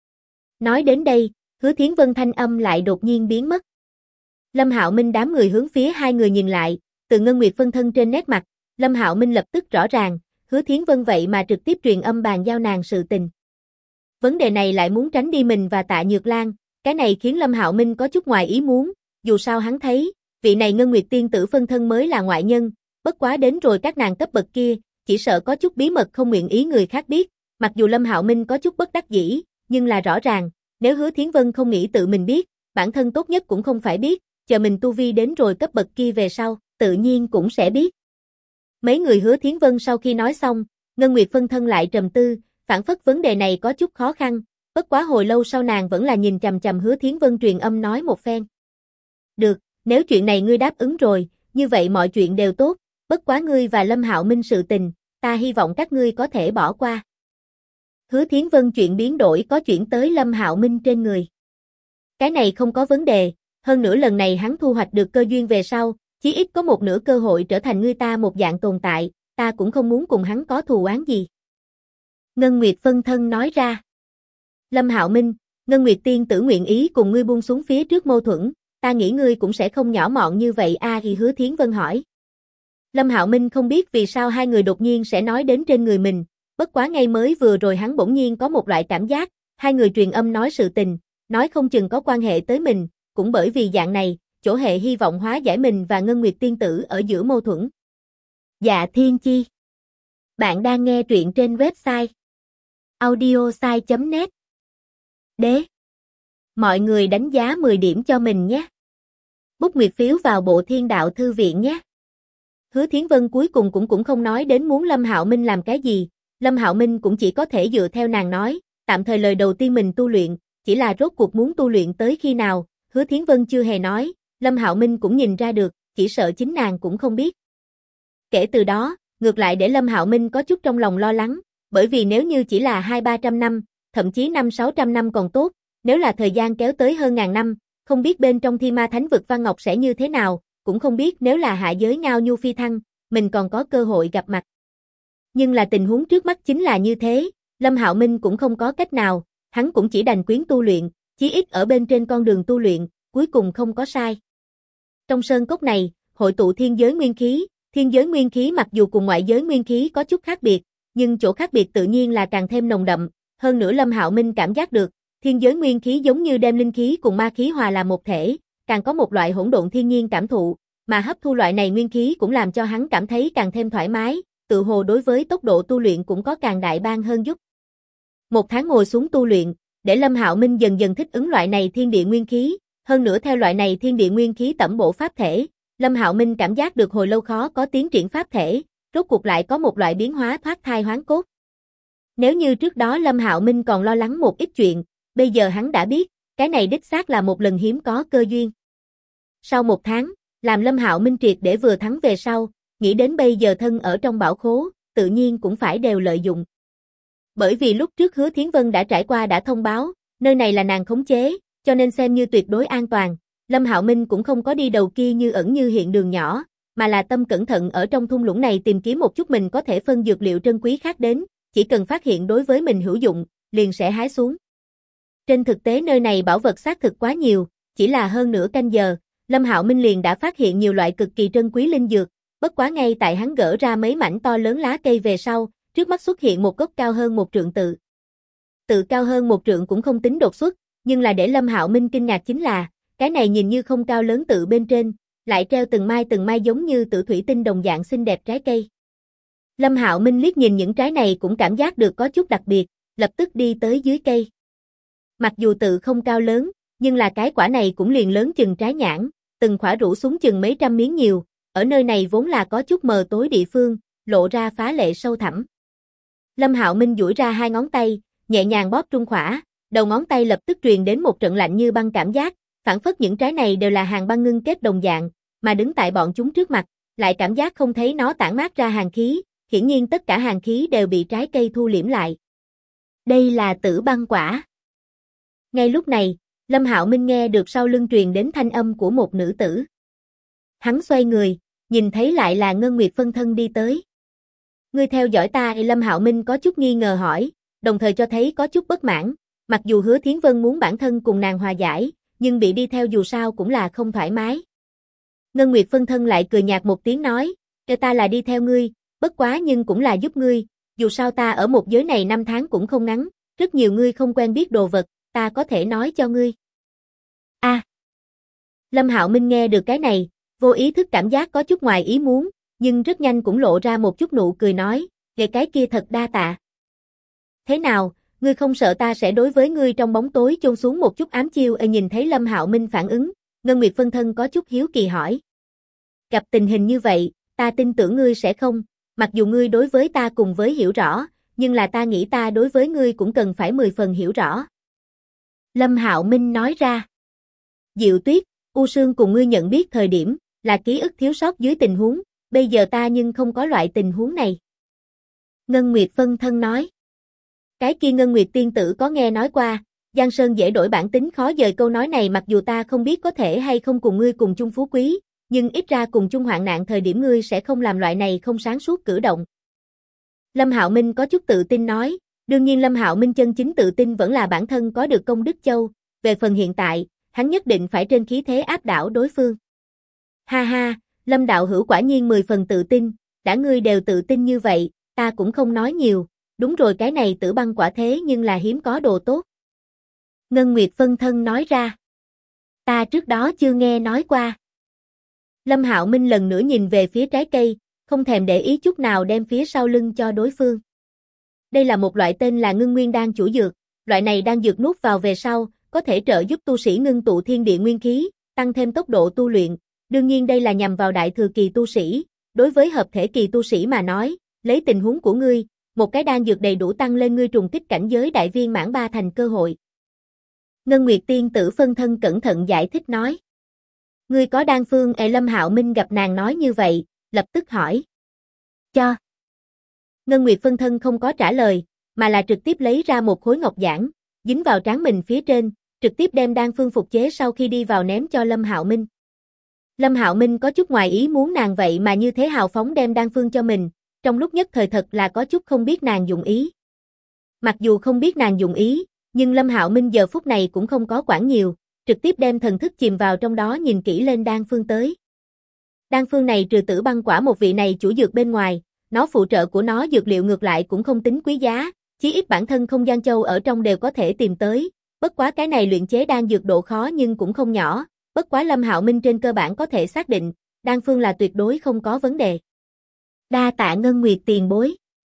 Nói đến đây, Hứa Thiến Vân thanh âm lại đột nhiên biến mất. Lâm Hạo Minh đám người hướng phía hai người nhìn lại, từ Ngân Nguyệt phân thân trên nét mặt, Lâm Hạo Minh lập tức rõ ràng, Hứa Thiến Vân vậy mà trực tiếp truyền âm bàn giao nàng sự tình. Vấn đề này lại muốn tránh đi mình và Tạ Nhược Lan, cái này khiến Lâm Hạo Minh có chút ngoài ý muốn, dù sao hắn thấy, vị này Ngân Nguyệt tiên tử phân thân mới là ngoại nhân, bất quá đến rồi các nàng cấp bậc kia, chỉ sợ có chút bí mật không nguyện ý người khác biết, mặc dù Lâm Hạo Minh có chút bất đắc dĩ, nhưng là rõ ràng, nếu Hứa Thiến Vân không nghĩ tự mình biết, bản thân tốt nhất cũng không phải biết, chờ mình tu vi đến rồi cấp bậc kia về sau, tự nhiên cũng sẽ biết. Mấy người Hứa Thiến Vân sau khi nói xong, Ngân Nguyệt phân thân lại trầm tư, phản phất vấn đề này có chút khó khăn, bất quá hồi lâu sau nàng vẫn là nhìn chằm chằm Hứa Thiến Vân truyền âm nói một phen. Được, nếu chuyện này ngươi đáp ứng rồi, như vậy mọi chuyện đều tốt, bất quá ngươi và Lâm Hạo Minh sự tình, ta hy vọng các ngươi có thể bỏ qua. Hứa Thiến Vân chuyện biến đổi có chuyển tới Lâm Hạo Minh trên người. Cái này không có vấn đề, hơn nữa lần này hắn thu hoạch được cơ duyên về sau, chí ít có một nửa cơ hội trở thành ngươi ta một dạng tồn tại, ta cũng không muốn cùng hắn có thù oán gì. Ngân Nguyệt phân thân nói ra. Lâm Hạo Minh, Ngân Nguyệt tiên tử nguyện ý cùng ngươi buông xuống phía trước mâu thuẫn, ta nghĩ ngươi cũng sẽ không nhỏ mọn như vậy thì Hứa Thiến Vân hỏi. Lâm Hạo Minh không biết vì sao hai người đột nhiên sẽ nói đến trên người mình, bất quá ngay mới vừa rồi hắn bỗng nhiên có một loại cảm giác, hai người truyền âm nói sự tình, nói không chừng có quan hệ tới mình, cũng bởi vì dạng này, chỗ hệ hy vọng hóa giải mình và Ngân Nguyệt tiên tử ở giữa mâu thuẫn. Dạ Thiên Chi. Bạn đang nghe truyện trên website audiosai.net. Đế. Mọi người đánh giá 10 điểm cho mình nhé. Bút nguyệt phiếu vào bộ Thiên Đạo Thư Viện nhé. Hứa Thiến Vân cuối cùng cũng không nói đến muốn Lâm Hạo Minh làm cái gì, Lâm Hạo Minh cũng chỉ có thể dựa theo nàng nói, tạm thời lời đầu tiên mình tu luyện, chỉ là rốt cuộc muốn tu luyện tới khi nào, Hứa Thiến Vân chưa hề nói, Lâm Hạo Minh cũng nhìn ra được, chỉ sợ chính nàng cũng không biết. Kể từ đó, ngược lại để Lâm Hạo Minh có chút trong lòng lo lắng, bởi vì nếu như chỉ là 200-300 năm, thậm chí 500-600 năm còn tốt, nếu là thời gian kéo tới hơn ngàn năm, không biết bên trong Thi Ma Thánh Vực Văn Ngọc sẽ như thế nào, cũng không biết nếu là hạ giới Ngao Nhu phi thăng, mình còn có cơ hội gặp mặt. Nhưng là tình huống trước mắt chính là như thế, Lâm Hạo Minh cũng không có cách nào, hắn cũng chỉ đành quyến tu luyện, chí ít ở bên trên con đường tu luyện, cuối cùng không có sai. Trong sơn cốc này, hội tụ thiên giới nguyên khí mặc dù cùng ngoại giới nguyên khí có chút khác biệt, nhưng chỗ khác biệt tự nhiên là càng thêm nồng đậm, hơn nữa Lâm Hạo Minh cảm giác được, thiên giới nguyên khí giống như đem linh khí cùng ma khí hòa làm một thể, càng có một loại hỗn độn thiên nhiên cảm thụ, mà hấp thu loại này nguyên khí cũng làm cho hắn cảm thấy càng thêm thoải mái, tự hồ đối với tốc độ tu luyện cũng có càng đại ban hơn chút. Một tháng ngồi xuống tu luyện, để Lâm Hạo Minh dần dần thích ứng loại này thiên địa nguyên khí, hơn nữa theo loại này thiên địa nguyên khí tẩm bổ pháp thể, Lâm Hạo Minh cảm giác được hồi lâu khó có tiến triển pháp thể, rốt cuộc lại có một loại biến hóa thoát thai hoán cốt. Nếu như trước đó Lâm Hạo Minh còn lo lắng một ít chuyện, bây giờ hắn đã biết, cái này đích xác là một lần hiếm có cơ duyên. Sau một tháng, làm Lâm Hạo Minh triệt để vừa thắng về sau, nghĩ đến bây giờ thân ở trong bảo khố, tự nhiên cũng phải đều lợi dụng. Bởi vì lúc trước Hứa Thiến Vân đã trải qua đã thông báo, nơi này là nàng khống chế, cho nên xem như tuyệt đối an toàn, Lâm Hạo Minh cũng không có đi đầu kia như ẩn như hiện đường nhỏ, mà là tâm cẩn thận ở trong thung lũng này tìm kiếm một chút mình có thể phân dược liệu trân quý khác đến, chỉ cần phát hiện đối với mình hữu dụng, liền sẽ hái xuống. Trên thực tế nơi này bảo vật xác thực quá nhiều, chỉ là hơn nửa canh giờ, Lâm Hạo Minh liền đã phát hiện nhiều loại cực kỳ trân quý linh dược, bất quá ngay tại hắn gỡ ra mấy mảnh to lớn lá cây về sau, trước mắt xuất hiện một gốc cao hơn một trượng tự. Tự cao hơn một trượng cũng không tính đột xuất, nhưng là để Lâm Hạo Minh kinh ngạc chính là, cái này nhìn như không cao lớn tự bên trên, lại treo từng mai giống như tử thủy tinh đồng dạng xinh đẹp trái cây. Lâm Hạo Minh liếc nhìn những trái này cũng cảm giác được có chút đặc biệt, lập tức đi tới dưới cây. Mặc dù tự không cao lớn, nhưng là cái quả này cũng liền lớn chừng trái nhãn, từng khỏa rủ xuống chừng mấy trăm miếng nhiều, ở nơi này vốn là có chút mờ tối địa phương, lộ ra phá lệ sâu thẳm. Lâm Hạo Minh duỗi ra hai ngón tay, nhẹ nhàng bóp trung khỏa, đầu ngón tay lập tức truyền đến một trận lạnh như băng cảm giác, phảng phất những trái này đều là hàng băng ngưng kết đồng dạng, mà đứng tại bọn chúng trước mặt, lại cảm giác không thấy nó tản mát ra hàn khí, hiển nhiên tất cả hàn khí đều bị trái cây thu liễm lại. Đây là tử băng quả. Ngay lúc này, Lâm Hạo Minh nghe được sau lưng truyền đến thanh âm của một nữ tử. Hắn xoay người, nhìn thấy lại là Ngân Nguyệt phân thân đi tới. Ngươi theo dõi ta? Lâm Hạo Minh có chút nghi ngờ hỏi, đồng thời cho thấy có chút bất mãn, mặc dù Hứa Thiến Vân muốn bản thân cùng nàng hòa giải, nhưng bị đi theo dù sao cũng là không thoải mái. Ngân Nguyệt phân thân lại cười nhạt một tiếng nói, ta là đi theo ngươi, bất quá nhưng cũng là giúp ngươi, dù sao ta ở một giới này 5 tháng cũng không ngắn, rất nhiều ngươi không quen biết đồ vật, ta có thể nói cho ngươi. Lâm Hạo Minh nghe được cái này, vô ý thức cảm giác có chút ngoài ý muốn, nhưng rất nhanh cũng lộ ra một chút nụ cười nói, về cái kia thật đa tạ. Thế nào, ngươi không sợ ta sẽ đối với ngươi trong bóng tối chôn xuống một chút ám chiêu? Nhìn thấy Lâm Hạo Minh phản ứng, Ngân Nguyệt phân thân có chút hiếu kỳ hỏi. Gặp tình hình như vậy, ta tin tưởng ngươi sẽ không, mặc dù ngươi đối với ta cùng với hiểu rõ, nhưng là ta nghĩ ta đối với ngươi cũng cần phải 10 phần hiểu rõ. Lâm Hạo Minh nói ra. Diệu Tuyết, U Sương cùng ngươi nhận biết thời điểm, là ký ức thiếu sót dưới tình huống, bây giờ ta nhưng không có loại tình huống này. Ngân Nguyệt phân thân nói. Cái kia Ngân Nguyệt tiên tử có nghe nói qua, Giang Sơn dễ đổi bản tính khó dời, câu nói này mặc dù ta không biết có thể hay không cùng ngươi cùng chung phú quý, nhưng ít ra cùng chung hoạn nạn thời điểm ngươi sẽ không làm loại này không sáng suốt cử động. Lâm Hạo Minh có chút tự tin nói, đương nhiên Lâm Hạo Minh chân chính tự tin vẫn là bản thân có được công đức châu, về phần hiện tại, hắn nhất định phải trên khí thế áp đảo đối phương. Ha ha, Lâm đạo hữu quả nhiên 10 phần tự tin, đã ngươi đều tự tin như vậy, ta cũng không nói nhiều, đúng rồi, cái này Tử Băng quả thế nhưng là hiếm có đồ tốt. Ngân Nguyệt phân thân nói ra. Ta trước đó chưa nghe nói qua. Lâm Hạo Minh lần nữa nhìn về phía trái cây, không thèm để ý chút nào đem phía sau lưng cho đối phương. Đây là một loại tên là Ngưng Nguyên đan chủ dược, loại này đan dược nuốt vào về sau, có thể trợ giúp tu sĩ ngưng tụ thiên địa nguyên khí, tăng thêm tốc độ tu luyện. Đương nhiên đây là nhằm vào đại thừa kỳ tu sĩ, đối với hợp thể kỳ tu sĩ mà nói, lấy tình huống của ngươi, một cái đan dược đầy đủ tăng lên ngươi trùng kích cảnh giới đại viên mãn 3 thành cơ hội. Ngân Nguyệt tiên tử phân thân cẩn thận giải thích nói. Ngươi có đan phương? Lâm Hạo Minh gặp nàng nói như vậy, lập tức hỏi. Cho. Ngân Nguyệt phân thân không có trả lời, mà là trực tiếp lấy ra một khối ngọc giản, dính vào trán mình phía trên, trực tiếp đem đan phương phục chế sau khi đi vào ném cho Lâm Hạo Minh. Lâm Hạo Minh có chút ngoài ý muốn nàng vậy mà như thế hào phóng đem đan phương cho mình, trong lúc nhất thời thật là có chút không biết nàng dụng ý. Mặc dù không biết nàng dụng ý, nhưng Lâm Hạo Minh giờ phút này cũng không có quản nhiều, trực tiếp đem thần thức chìm vào trong đó nhìn kỹ lên đan phương tới. Đan phương này trừ Tử Băng quả một vị này chủ dược bên ngoài, nó phụ trợ của nó dược liệu ngược lại cũng không tính quý giá, chí ít bản thân không gian châu ở trong đều có thể tìm tới, bất quá cái này luyện chế đan dược độ khó nhưng cũng không nhỏ, bất quá Lâm Hạo Minh trên cơ bản có thể xác định, đan phương là tuyệt đối không có vấn đề. Đa tạ Ngân Nguyệt tiền bối.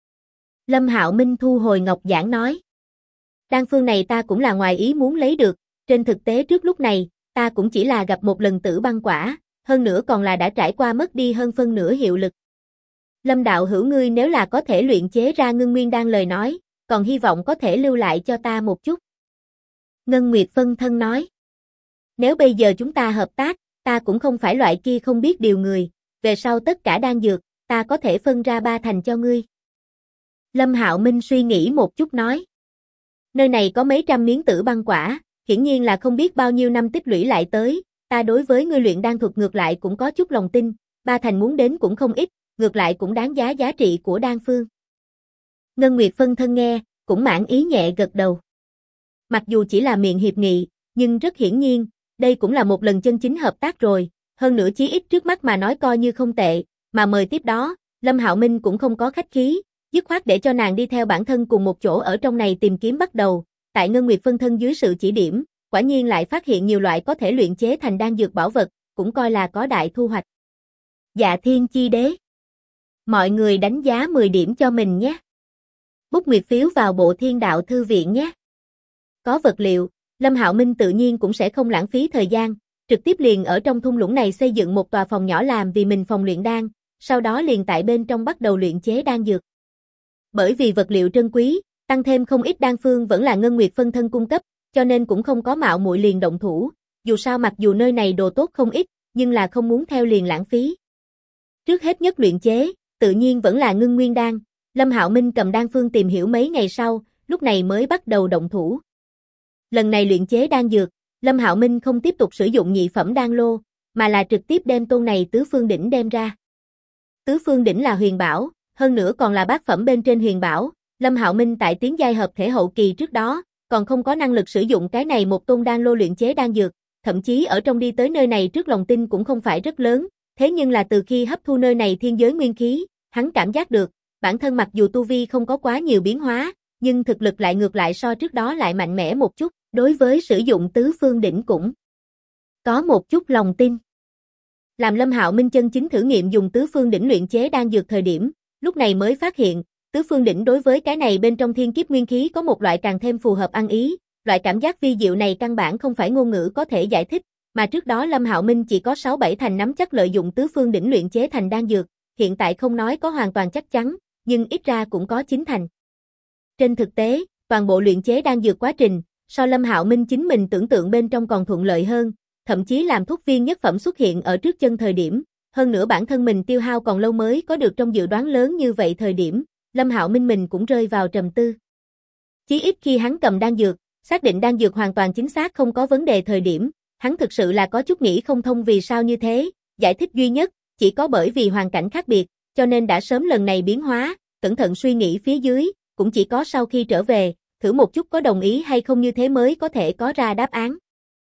Lâm Hạo Minh thu hồi ngọc giản nói. Đan phương này ta cũng là ngoài ý muốn lấy được, trên thực tế trước lúc này, ta cũng chỉ là gặp một lần Tử Băng quả, hơn nữa còn là đã trải qua mất đi hơn phân nửa hiệu lực. Lâm đạo hữu ngươi nếu là có thể luyện chế ra Ngưng Nguyên đan lời nói, còn hy vọng có thể lưu lại cho ta một chút. Ngân Nguyệt phân thân nói. Nếu bây giờ chúng ta hợp tác, ta cũng không phải loại kia không biết điều người, về sau tất cả đan dược, ta có thể phân ra 3 thành cho ngươi. Lâm Hạo Minh suy nghĩ một chút nói. Nơi này có mấy trăm miếng Tử Băng quả, hiển nhiên là không biết bao nhiêu năm tích lũy lại tới, ta đối với ngươi luyện đan thuật ngược lại cũng có chút lòng tin, 3 thành muốn đến cũng không ít, ngược lại cũng đáng giá giá trị của đan phương. Ngân Nguyệt phân thân nghe, cũng mãn ý nhẹ gật đầu. Mặc dù chỉ là miệng hiệp nghị, nhưng rất hiển nhiên, đây cũng là một lần chân chính hợp tác rồi, hơn nữa chí ít trước mắt mà nói coi như không tệ, mà mời tiếp đó, Lâm Hạo Minh cũng không có khách khí, dứt khoát để cho nàng đi theo bản thân cùng một chỗ ở trong này tìm kiếm bắt đầu, tại Ngân Nguyệt phân thân dưới sự chỉ điểm, quả nhiên lại phát hiện nhiều loại có thể luyện chế thành đan dược bảo vật, cũng coi là có đại thu hoạch. Dạ Thiên Chi Đế. Mọi người đánh giá 10 điểm cho mình nhé. Bút nguyệt phiếu vào bộ Thiên Đạo Thư viện nhé. Có vật liệu, Lâm Hạo Minh tự nhiên cũng sẽ không lãng phí thời gian, trực tiếp liền ở trong thung lũng này xây dựng một tòa phòng nhỏ làm vì mình phòng luyện đan, sau đó liền tại bên trong bắt đầu luyện chế đan dược. Bởi vì vật liệu trân quý, tăng thêm không ít đan phương vẫn là Ngân Nguyệt phân thân cung cấp, cho nên cũng không có mạo muội liền động thủ, dù sao mặc dù nơi này đồ tốt không ít, nhưng là không muốn theo liền lãng phí. Trước hết nhất luyện chế, tự nhiên vẫn là Ngưng Nguyên đan, Lâm Hạo Minh cầm đan phương tìm hiểu mấy ngày sau, lúc này mới bắt đầu động thủ. Lần này luyện chế đan dược, Lâm Hạo Minh không tiếp tục sử dụng nhị phẩm đan lô, mà là trực tiếp đem tôn này tứ phương đỉnh đem ra. Tứ phương đỉnh là huyền bảo, hơn nữa còn là bát phẩm bên trên huyền bảo, Lâm Hạo Minh tại tiến giai hợp thể hậu kỳ trước đó, còn không có năng lực sử dụng cái này một tôn đan lô luyện chế đan dược, thậm chí ở trong đi tới nơi này trước lòng tin cũng không phải rất lớn, thế nhưng là từ khi hấp thu nơi này thiên giới nguyên khí, hắn cảm giác được, bản thân mặc dù tu vi không có quá nhiều biến hóa, nhưng thực lực lại ngược lại so trước đó lại mạnh mẽ một chút, đối với sử dụng tứ phương đỉnh cũng có một chút lòng tin. Làm Lâm Hạo Minh chân chính thử nghiệm dùng tứ phương đỉnh luyện chế đan dược thời điểm, lúc này mới phát hiện, tứ phương đỉnh đối với cái này bên trong thiên kiếp nguyên khí có một loại càng thêm phù hợp ăn ý, loại cảm giác vi diệu này căn bản không phải ngôn ngữ có thể giải thích, mà trước đó Lâm Hạo Minh chỉ có 6-7 thành nắm chắc lợi dụng tứ phương đỉnh luyện chế thành đan dược, hiện tại không nói có hoàn toàn chắc chắn, nhưng ít ra cũng có 9 thành. Trên thực tế, toàn bộ luyện chế đan dược quá trình, so Lâm Hạo Minh chính mình tưởng tượng bên trong còn thuận lợi hơn, thậm chí làm thuốc viên nhất phẩm xuất hiện ở trước chân thời điểm, hơn nữa bản thân mình tiêu hao còn lâu mới có được trong dự đoán lớn như vậy thời điểm, Lâm Hạo Minh mình cũng rơi vào trầm tư. Chí ít khi hắn cầm đan dược, xác định đan dược hoàn toàn chính xác không có vấn đề thời điểm, hắn thực sự là có chút nghĩ không thông vì sao như thế, giải thích duy nhất, chỉ có bởi vì hoàn cảnh khác biệt, cho nên đã sớm lần này biến hóa, cẩn thận suy nghĩ phía dưới, cũng chỉ có sau khi trở về, thử một chút có đồng ý hay không như thế mới có thể có ra đáp án.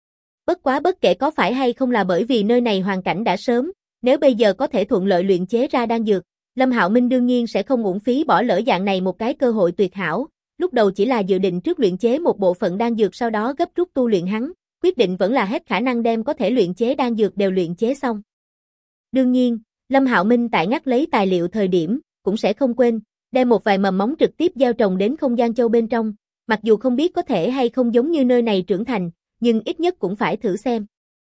Bất quá bất kể có phải hay không là bởi vì nơi này hoàn cảnh đã sớm, nếu bây giờ có thể thuận lợi luyện chế ra đan dược, Lâm Hạo Minh đương nhiên sẽ không uổng phí bỏ lỡ dạng này một cái cơ hội tuyệt hảo, lúc đầu chỉ là dự định trước luyện chế một bộ phận đan dược sau đó gấp rút tu luyện hắn, quyết định vẫn là hết khả năng đem có thể luyện chế đan dược đều luyện chế xong. Đương nhiên, Lâm Hạo Minh tại ngắt lấy tài liệu thời điểm, cũng sẽ không quên, đem một vài mầm móng trực tiếp gieo trồng đến không gian châu bên trong, mặc dù không biết có thể hay không giống như nơi này trưởng thành, nhưng ít nhất cũng phải thử xem.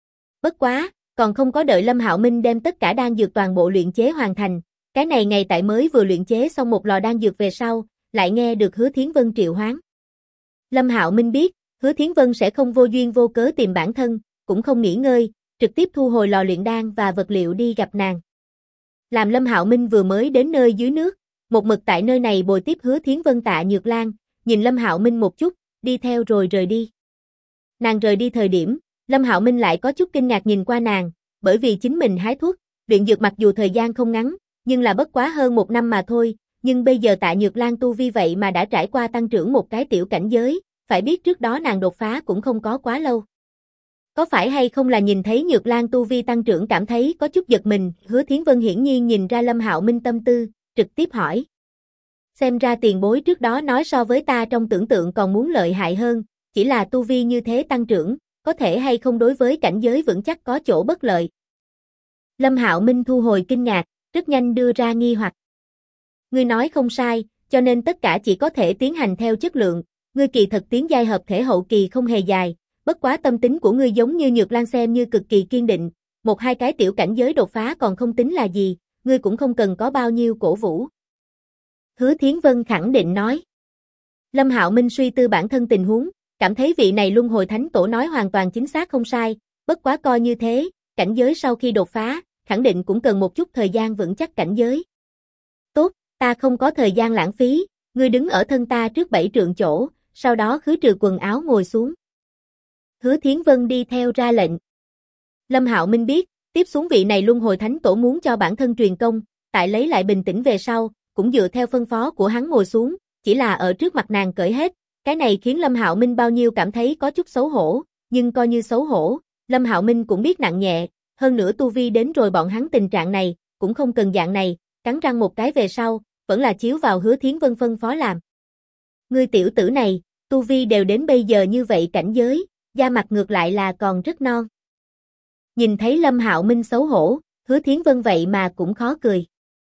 Bất quá, còn không có đợi Lâm Hạo Minh đem tất cả đan dược toàn bộ luyện chế hoàn thành, cái này ngày tại mới vừa luyện chế xong một lò đan dược về sau, lại nghe được Hứa Thiến Vân triệu hoán. Lâm Hạo Minh biết, Hứa Thiến Vân sẽ không vô duyên vô cớ tìm bản thân, cũng không nghỉ ngơi, trực tiếp thu hồi lò luyện đan và vật liệu đi gặp nàng. Làm Lâm Hạo Minh vừa mới đến nơi dưới nước, một mực tại nơi này bồi tiếp Hứa Thiến Vân Tạ Nhược Lan, nhìn Lâm Hạo Minh một chút, đi theo rồi rời đi. Nàng rời đi thời điểm, Lâm Hạo Minh lại có chút kinh ngạc nhìn qua nàng, bởi vì chính mình hái thuốc, luyện dược mặc dù thời gian không ngắn, nhưng là bất quá hơn 1 năm mà thôi, nhưng bây giờ Tạ Nhược Lan tu vi vậy mà đã trải qua tăng trưởng một cái tiểu cảnh giới, phải biết trước đó nàng đột phá cũng không có quá lâu. Có phải hay không là nhìn thấy Nhược Lan tu vi tăng trưởng cảm thấy có chút giật mình, Hứa Thiến Vân hiển nhiên nhìn ra Lâm Hạo Minh tâm tư, trực tiếp hỏi. Xem ra tiền bối trước đó nói so với ta trong tưởng tượng còn muốn lợi hại hơn, chỉ là tu vi như thế tăng trưởng, có thể hay không đối với cảnh giới vững chắc có chỗ bất lợi. Lâm Hạo Minh thu hồi kinh ngạc, rất nhanh đưa ra nghi hoặc. Ngươi nói không sai, cho nên tất cả chỉ có thể tiến hành theo chất lượng, ngươi kỳ thật tiến giai hợp thể hậu kỳ không hề dài, bất quá tâm tính của ngươi giống như Nhược Lan xem như cực kỳ kiên định, 1-2 cái tiểu cảnh giới đột phá còn không tính là gì, ngươi cũng không cần có bao nhiêu cổ vũ. Hứa Thiến Vân khẳng định nói. Lâm Hạo Minh suy tư bản thân tình huống, cảm thấy vị này luân hồi thánh tổ nói hoàn toàn chính xác không sai, bất quá coi như thế, cảnh giới sau khi đột phá, khẳng định cũng cần một chút thời gian vững chắc cảnh giới. Tốt, ta không có thời gian lãng phí, ngươi đứng ở thân ta trước 7 trượng chỗ, sau đó khứ trừ quần áo ngồi xuống. Hứa Thiến Vân đi theo ra lệnh. Lâm Hạo Minh biết, tiếp xuống vị này luân hồi thánh tổ muốn cho bản thân truyền công, tại lấy lại bình tĩnh về sau, cũng dựa theo phân phó của hắn ngồi xuống, chỉ là ở trước mặt nàng cởi hết, cái này khiến Lâm Hạo Minh bao nhiêu cảm thấy có chút xấu hổ, nhưng coi như xấu hổ, Lâm Hạo Minh cũng biết nặng nhẹ, hơn nữa tu vi đến rồi bọn hắn tình trạng này, cũng không cần dạng này, cắn răng một cái về sau, vẫn là chiếu vào Hứa Thiến Vân phân phó làm. Ngươi tiểu tử này, tu vi đều đến bây giờ như vậy cảnh giới, da mặt ngược lại là còn rất non. Nhìn thấy Lâm Hạo Minh xấu hổ, Hứa Thiến Vân vậy mà cũng khó cười.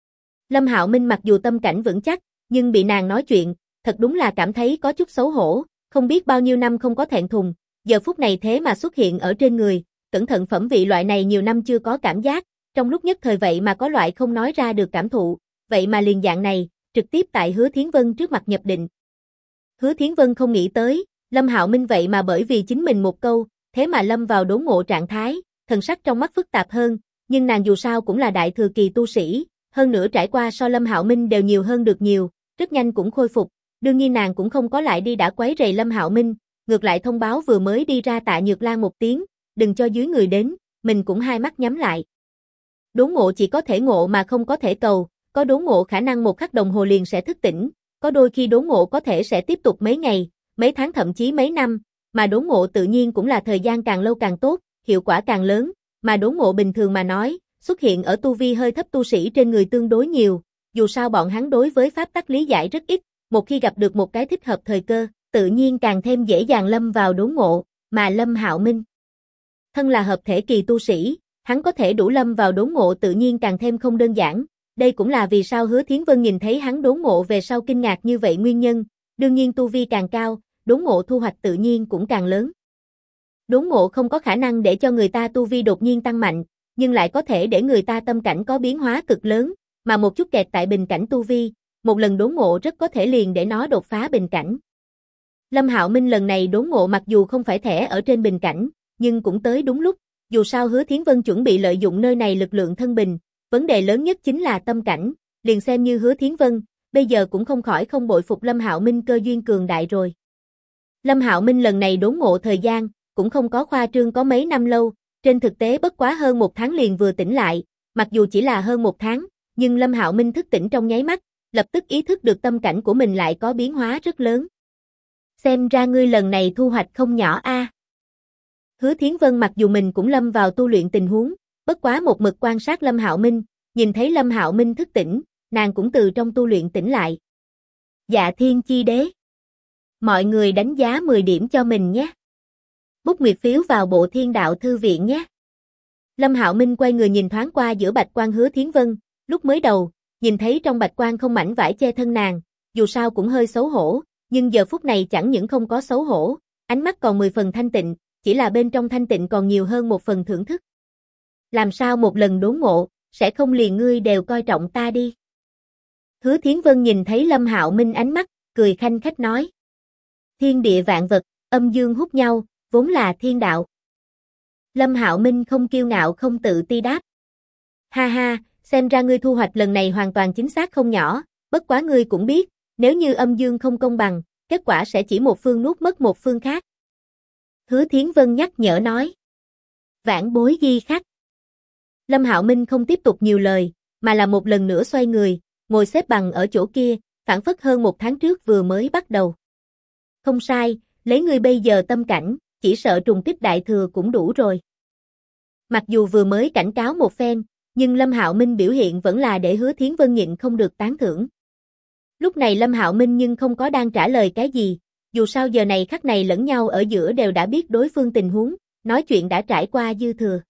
Lâm Hạo Minh mặc dù tâm cảnh vững chắc, nhưng bị nàng nói chuyện, thật đúng là cảm thấy có chút xấu hổ, không biết bao nhiêu năm không có thẹn thùng, giờ phút này thế mà xuất hiện ở trên người, cẩn thận phẩm vị loại này nhiều năm chưa có cảm giác, trong lúc nhất thời vậy mà có loại không nói ra được cảm thụ, vậy mà liền dạng này, trực tiếp tại Hứa Thiến Vân trước mặt nhập định. Hứa Thiến Vân không nghĩ tới, Lâm Hạo Minh vậy mà bởi vì chính mình một câu, thế mà lâm vào đốn ngộ trạng thái, thần sắc trong mắt phức tạp hơn, nhưng nàng dù sao cũng là đại thừa kỳ tu sĩ, hơn nữa trải qua so Lâm Hạo Minh đều nhiều hơn được nhiều, rất nhanh cũng khôi phục, đương nhiên nàng cũng không có lại đi đã quấy rầy Lâm Hạo Minh, ngược lại thông báo vừa mới đi ra Tạ Nhược Lan một tiếng, đừng cho dưới người đến, mình cũng hai mắt nhắm lại. Đốn ngộ chỉ có thể ngộ mà không có thể cầu, có đốn ngộ khả năng một khắc đồng hồ liền sẽ thức tỉnh, có đôi khi đốn ngộ có thể sẽ tiếp tục mấy ngày, mấy tháng thậm chí mấy năm, mà đốn ngộ tự nhiên cũng là thời gian càng lâu càng tốt, hiệu quả càng lớn, mà đốn ngộ bình thường mà nói, xuất hiện ở tu vi hơi thấp tu sĩ trên người tương đối nhiều, dù sao bọn hắn đối với pháp tắc lý giải rất ít, một khi gặp được một cái thích hợp thời cơ, tự nhiên càng thêm dễ dàng lâm vào đốn ngộ, mà Lâm Hạo Minh thân là hợp thể kỳ tu sĩ, hắn có thể đủ lâm vào đốn ngộ tự nhiên càng thêm không đơn giản, đây cũng là vì sao Hứa Thiến Vân nhìn thấy hắn đốn ngộ về sau kinh ngạc như vậy nguyên nhân, đương nhiên tu vi càng cao, đốn ngộ thu hoạch tự nhiên cũng càng lớn. Đốn ngộ không có khả năng để cho người ta tu vi đột nhiên tăng mạnh, nhưng lại có thể để người ta tâm cảnh có biến hóa cực lớn, mà một chút kẹt tại bình cảnh tu vi, một lần đốn ngộ rất có thể liền để nó đột phá bình cảnh. Lâm Hạo Minh lần này đốn ngộ mặc dù không phải thẻ ở trên bình cảnh, nhưng cũng tới đúng lúc, dù sao Hứa Thiến Vân chuẩn bị lợi dụng nơi này lực lượng thân bình, vấn đề lớn nhất chính là tâm cảnh, liền xem như Hứa Thiến Vân, bây giờ cũng không khỏi không bội phục Lâm Hạo Minh cơ duyên cường đại rồi. Lâm Hạo Minh lần này đốn ngộ thời gian, cũng không có khoa trương có mấy năm lâu, trên thực tế bất quá hơn 1 tháng liền vừa tỉnh lại, mặc dù chỉ là hơn 1 tháng, nhưng Lâm Hạo Minh thức tỉnh trong nháy mắt, lập tức ý thức được tâm cảnh của mình lại có biến hóa rất lớn. Xem ra ngươi lần này thu hoạch không nhỏ a. Hứa Thiến Vân mặc dù mình cũng lâm vào tu luyện tình huống, bất quá một mực quan sát Lâm Hạo Minh, nhìn thấy Lâm Hạo Minh thức tỉnh, nàng cũng từ trong tu luyện tỉnh lại. Dạ Thiên Chi Đế. Mọi người đánh giá 10 điểm cho mình nhé. Bút nguyệt phiếu vào bộ Thiên Đạo Thư Viện nhé. Lâm Hạo Minh quay người nhìn thoáng qua giữa bạch quan Hứa Thiến Vân, lúc mới đầu, nhìn thấy trong bạch quan không mảnh vải che thân nàng, dù sao cũng hơi xấu hổ, nhưng giờ phút này chẳng những không có xấu hổ, ánh mắt còn 10 phần thanh tịnh, chỉ là bên trong thanh tịnh còn nhiều hơn một phần thưởng thức. Làm sao một lần đốn ngộ, sẽ không liền ngươi đều coi trọng ta đi. Hứa Thiến Vân nhìn thấy Lâm Hạo Minh ánh mắt, cười khanh khách nói. Thiên địa vạn vật, âm dương hút nhau, vốn là thiên đạo. Lâm Hạo Minh không kiêu ngạo không tự ti đáp. Ha ha, xem ra ngươi thu hoạch lần này hoàn toàn chính xác không nhỏ, bất quá ngươi cũng biết, nếu như âm dương không công bằng, kết quả sẽ chỉ một phương nuốt mất một phương khác. Hứa Thiến Vân nhắc nhở nói. Vãn bối ghi khắc. Lâm Hạo Minh không tiếp tục nhiều lời, mà là một lần nữa xoay người, ngồi xếp bằng ở chỗ kia, phản phất hơn 1 tháng trước vừa mới bắt đầu. Không sai, lấy ngươi bây giờ tâm cảnh, chỉ sợ trùng kích đại thừa cũng đủ rồi. Mặc dù vừa mới cảnh cáo một phen, nhưng Lâm Hạo Minh biểu hiện vẫn là để Hứa Thiến Vân nhịn không được tán thưởng. Lúc này Lâm Hạo Minh nhưng không có đang trả lời cái gì, dù sao giờ này khắc này lẫn nhau ở giữa đều đã biết đối phương tình huống, nói chuyện đã trải qua dư thừa.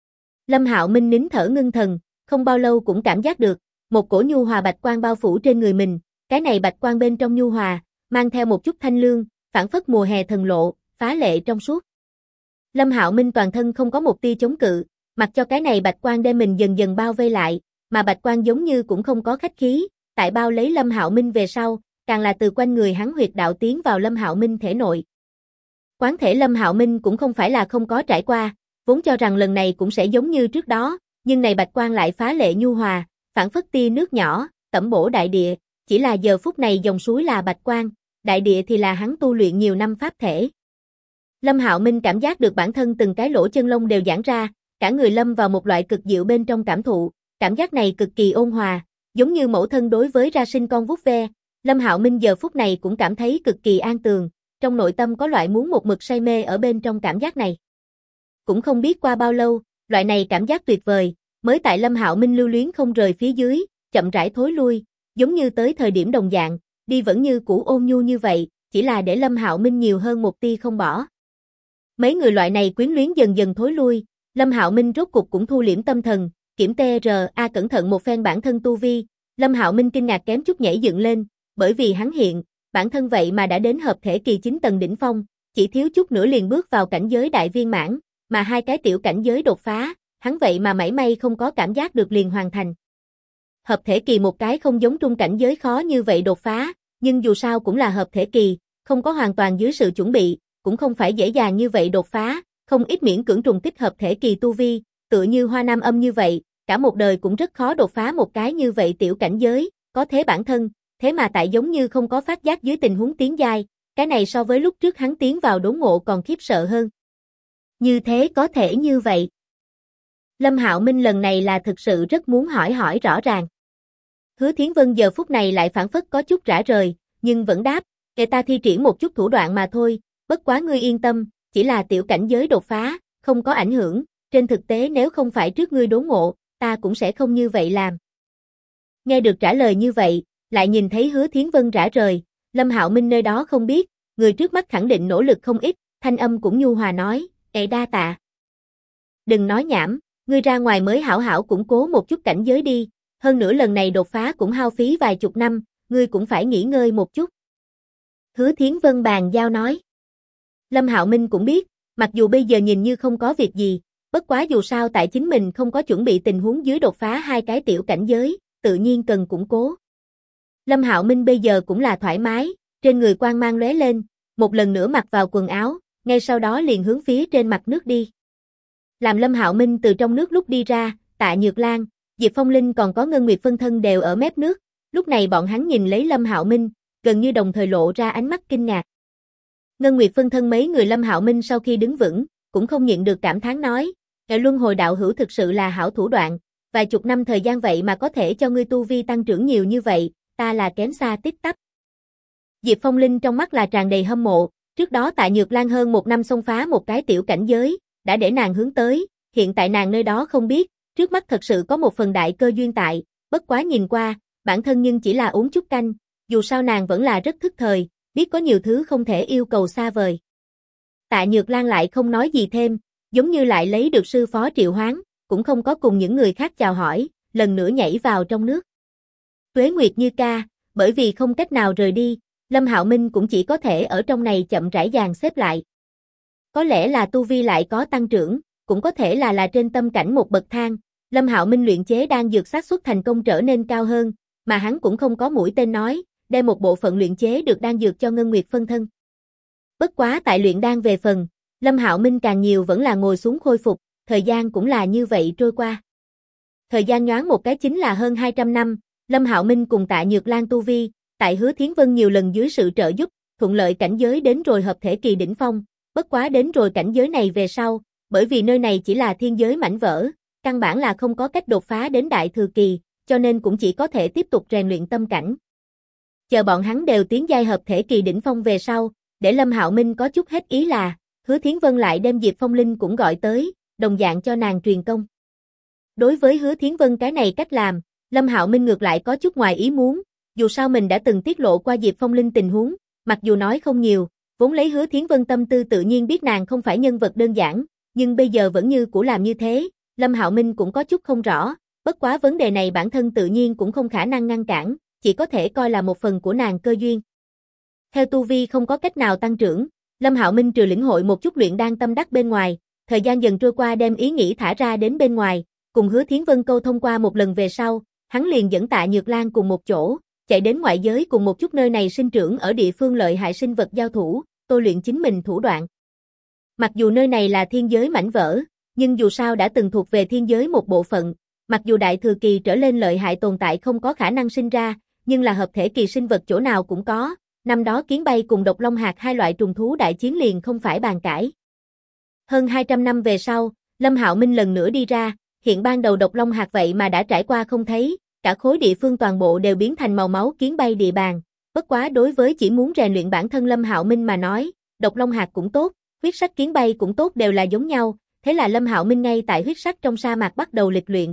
Lâm Hạo Minh nín thở ngưng thần, không bao lâu cũng cảm giác được, một cổ nhu hòa bạch quang bao phủ trên người mình, cái này bạch quang bên trong nhu hòa, mang theo một chút thanh lương, phảng phất mùa hè thần lộ, phá lệ trong suốt. Lâm Hạo Minh toàn thân không có một tia chống cự, mặc cho cái này bạch quang đem mình dần dần bao vây lại, mà bạch quang giống như cũng không có khách khí, tại bao lấy Lâm Hạo Minh về sau, càng là từ quanh người hắn huyệt đạo tiến vào Lâm Hạo Minh thể nội. Quán thể Lâm Hạo Minh cũng không phải là không có trải qua, vốn cho rằng lần này cũng sẽ giống như trước đó, nhưng này bạch quang lại phá lệ nhu hòa, phảng phất tia nước nhỏ, tẩm bổ đại địa, chỉ là giờ phút này dòng suối là bạch quang, đại địa thì là hắn tu luyện nhiều năm pháp thể. Lâm Hạo Minh cảm giác được bản thân từng cái lỗ chân lông đều giãn ra, cả người lâm vào một loại cực diệu bên trong cảm thụ, cảm giác này cực kỳ ôn hòa, giống như mẫu thân đối với ra sinh con vuốt ve. Lâm Hạo Minh giờ phút này cũng cảm thấy cực kỳ an tường, trong nội tâm có loại muốn một mực say mê ở bên trong cảm giác này. Cũng không biết qua bao lâu, loại này cảm giác tuyệt vời, mới tại Lâm Hạo Minh lưu luyến không rời phía dưới, chậm rãi thối lui, giống như tới thời điểm đồng dạng, đi vẫn như cũ ôn nhu như vậy, chỉ là để Lâm Hạo Minh nhiều hơn một tia không bỏ. Mấy người loại này quyến luyến dần dần thối lui, Lâm Hạo Minh rốt cục cũng thu liễm tâm thần, kiểm TRA cẩn thận một phen bản thân tu vi, Lâm Hạo Minh kinh ngạc kém chút nhảy dựng lên, bởi vì hắn hiện, bản thân vậy mà đã đến hợp thể kỳ 9 tầng đỉnh phong, chỉ thiếu chút nữa liền bước vào cảnh giới đại viên mãn, mà hai cái tiểu cảnh giới đột phá, hắn vậy mà mảy may không có cảm giác được liền hoàn thành. Hợp thể kỳ một cái không giống trung cảnh giới khó như vậy đột phá, nhưng dù sao cũng là hợp thể kỳ, không có hoàn toàn dưới sự chuẩn bị, cũng không phải dễ dàng như vậy đột phá, không ít miễn cưỡng trùng kích hợp thể kỳ tu vi, tựa như Hoa Nam Âm như vậy, cả một đời cũng rất khó đột phá một cái như vậy tiểu cảnh giới, có thế bản thân, thế mà tại giống như không có phát giác dưới tình huống tiến giai, cái này so với lúc trước hắn tiến vào đốn ngộ còn khiếp sợ hơn. Như thế có thể như vậy. Lâm Hạo Minh lần này là thực sự rất muốn hỏi rõ ràng. Hứa Thiến Vân giờ phút này lại phản phất có chút rã rời, nhưng vẫn đáp, "Kệ ta thi triển một chút thủ đoạn mà thôi, bất quá ngươi yên tâm, chỉ là tiểu cảnh giới đột phá, không có ảnh hưởng, trên thực tế nếu không phải trước ngươi đốn ngộ, ta cũng sẽ không như vậy làm." Nghe được trả lời như vậy, lại nhìn thấy Hứa Thiến Vân rã rời, Lâm Hạo Minh nơi đó không biết, người trước mắt khẳng định nỗ lực không ít, thanh âm cũng nhu hòa nói, đa tạ. Đừng nói nhảm, ngươi ra ngoài mới hảo hảo củng cố một chút cảnh giới đi, hơn nữa lần này đột phá cũng hao phí vài chục năm, ngươi cũng phải nghỉ ngơi một chút. Hứa Thiến Vân bàn giao nói. Lâm Hạo Minh cũng biết, mặc dù bây giờ nhìn như không có việc gì, bất quá dù sao tại chính mình không có chuẩn bị tình huống dưới đột phá hai cái tiểu cảnh giới, tự nhiên cần củng cố. Lâm Hạo Minh bây giờ cũng là thoải mái, trên người quang mang lóe lên, một lần nữa mặc vào quần áo, ngay sau đó liền hướng phía trên mặt nước đi. Làm Lâm Hạo Minh từ trong nước lúc đi ra, Tạ Nhược Lan, Diệp Phong Linh còn có Ngân Nguyệt phân thân đều ở mép nước, lúc này bọn hắn nhìn lấy Lâm Hạo Minh, gần như đồng thời lộ ra ánh mắt kinh ngạc. Ngân Nguyệt phân thân mấy người Lâm Hạo Minh sau khi đứng vững, cũng không nhịn được cảm thán nói, luân hồi đạo hữu thực sự là hảo thủ đoạn, vài chục năm thời gian vậy mà có thể cho ngươi tu vi tăng trưởng nhiều như vậy, ta là kém xa tít tắp. Diệp Phong Linh trong mắt là tràn đầy hâm mộ, trước đó Tạ Nhược Lan hơn một năm xông phá một cái tiểu cảnh giới, đã để nàng hướng tới, hiện tại nàng nơi đó không biết, trước mắt thật sự có một phần đại cơ duyên tại, bất quá nhìn qua, bản thân nhưng chỉ là uống chút canh, dù sao nàng vẫn là rất thức thời, biết có nhiều thứ không thể yêu cầu xa vời. Tạ Nhược Lan lại không nói gì thêm, giống như lại lấy được sư phó triệu hoán, cũng không có cùng những người khác chào hỏi, lần nữa nhảy vào trong nước. Tuế Nguyệt Như ca, bởi vì không cách nào rời đi, Lâm Hạo Minh cũng chỉ có thể ở trong này chậm rãi dàn xếp lại. Có lẽ là tu vi lại có tăng trưởng, cũng có thể là trên tâm cảnh một bậc thang, Lâm Hạo Minh luyện chế đan dược xác suất thành công trở nên cao hơn, mà hắn cũng không có mũi tên nói, đem một bộ phận luyện chế được đan dược cho Ngân Nguyệt phân thân. Bất quá tại luyện đan về phần, Lâm Hạo Minh càng nhiều vẫn là ngồi xuống khôi phục, thời gian cũng là như vậy trôi qua. Thời gian nhoáng một cái chính là hơn 200 năm, Lâm Hạo Minh cùng Tạ Nhược Lan tu vi, tại Hứa Thiến Vân nhiều lần dưới sự trợ giúp, thuận lợi cảnh giới đến rồi hợp thể kỳ đỉnh phong, bất quá đến rồi cảnh giới này về sau, bởi vì nơi này chỉ là thiên giới mảnh vỡ, căn bản là không có cách đột phá đến đại thừa kỳ, cho nên cũng chỉ có thể tiếp tục rèn luyện tâm cảnh. Chờ bọn hắn đều tiến giai hợp thể kỳ đỉnh phong về sau, để Lâm Hạo Minh có chút hết ý là, Hứa Thiến Vân lại đem Diệp Phong Linh cũng gọi tới, đồng dạng cho nàng truyền công. Đối với Hứa Thiến Vân cái này cách làm, Lâm Hạo Minh ngược lại có chút ngoài ý muốn, dù sao mình đã từng tiết lộ qua Diệp Phong Linh tình huống, mặc dù nói không nhiều, vốn lấy Hứa Thiến Vân tâm tư tự nhiên biết nàng không phải nhân vật đơn giản, nhưng bây giờ vẫn như cũ làm như thế, Lâm Hạo Minh cũng có chút không rõ, bất quá vấn đề này bản thân tự nhiên cũng không khả năng ngăn cản, chỉ có thể coi là một phần của nàng cơ duyên. Theo tu vi không có cách nào tăng trưởng, Lâm Hạo Minh trừ lĩnh hội một chút luyện đan tâm đắc bên ngoài, thời gian dần trôi qua đem ý nghĩ thả ra đến bên ngoài, cùng Hứa Thiến Vân câu thông qua một lần về sau, hắn liền dẫn Tạ Nhược Lan cùng một chỗ, chạy đến ngoại giới cùng một chút nơi này sinh trưởng ở địa phương lợi hại sinh vật giao thủ, tôi luyện chính mình thủ đoạn. Mặc dù nơi này là thiên giới mảnh vỡ, nhưng dù sao đã từng thuộc về thiên giới một bộ phận, mặc dù đại thừa kỳ trở lên lợi hại tồn tại không có khả năng sinh ra, nhưng là hợp thể kỳ sinh vật chỗ nào cũng có, năm đó kiến bay cùng độc long hạt hai loại trùng thú đại chiến liền không phải bàn cãi. Hơn 200 năm về sau, Lâm Hạo Minh lần nữa đi ra, hiện ban đầu độc long hạt vậy mà đã trải qua không thấy, cả khối địa phương toàn bộ đều biến thành màu máu kiến bay địa bàn, bất quá đối với chỉ muốn rèn luyện bản thân Lâm Hạo Minh mà nói, độc long hạt cũng tốt, huyết sắc kiến bay cũng tốt đều là giống nhau, thế là Lâm Hạo Minh ngay tại huyết sắc trong sa mạc bắt đầu lịch luyện.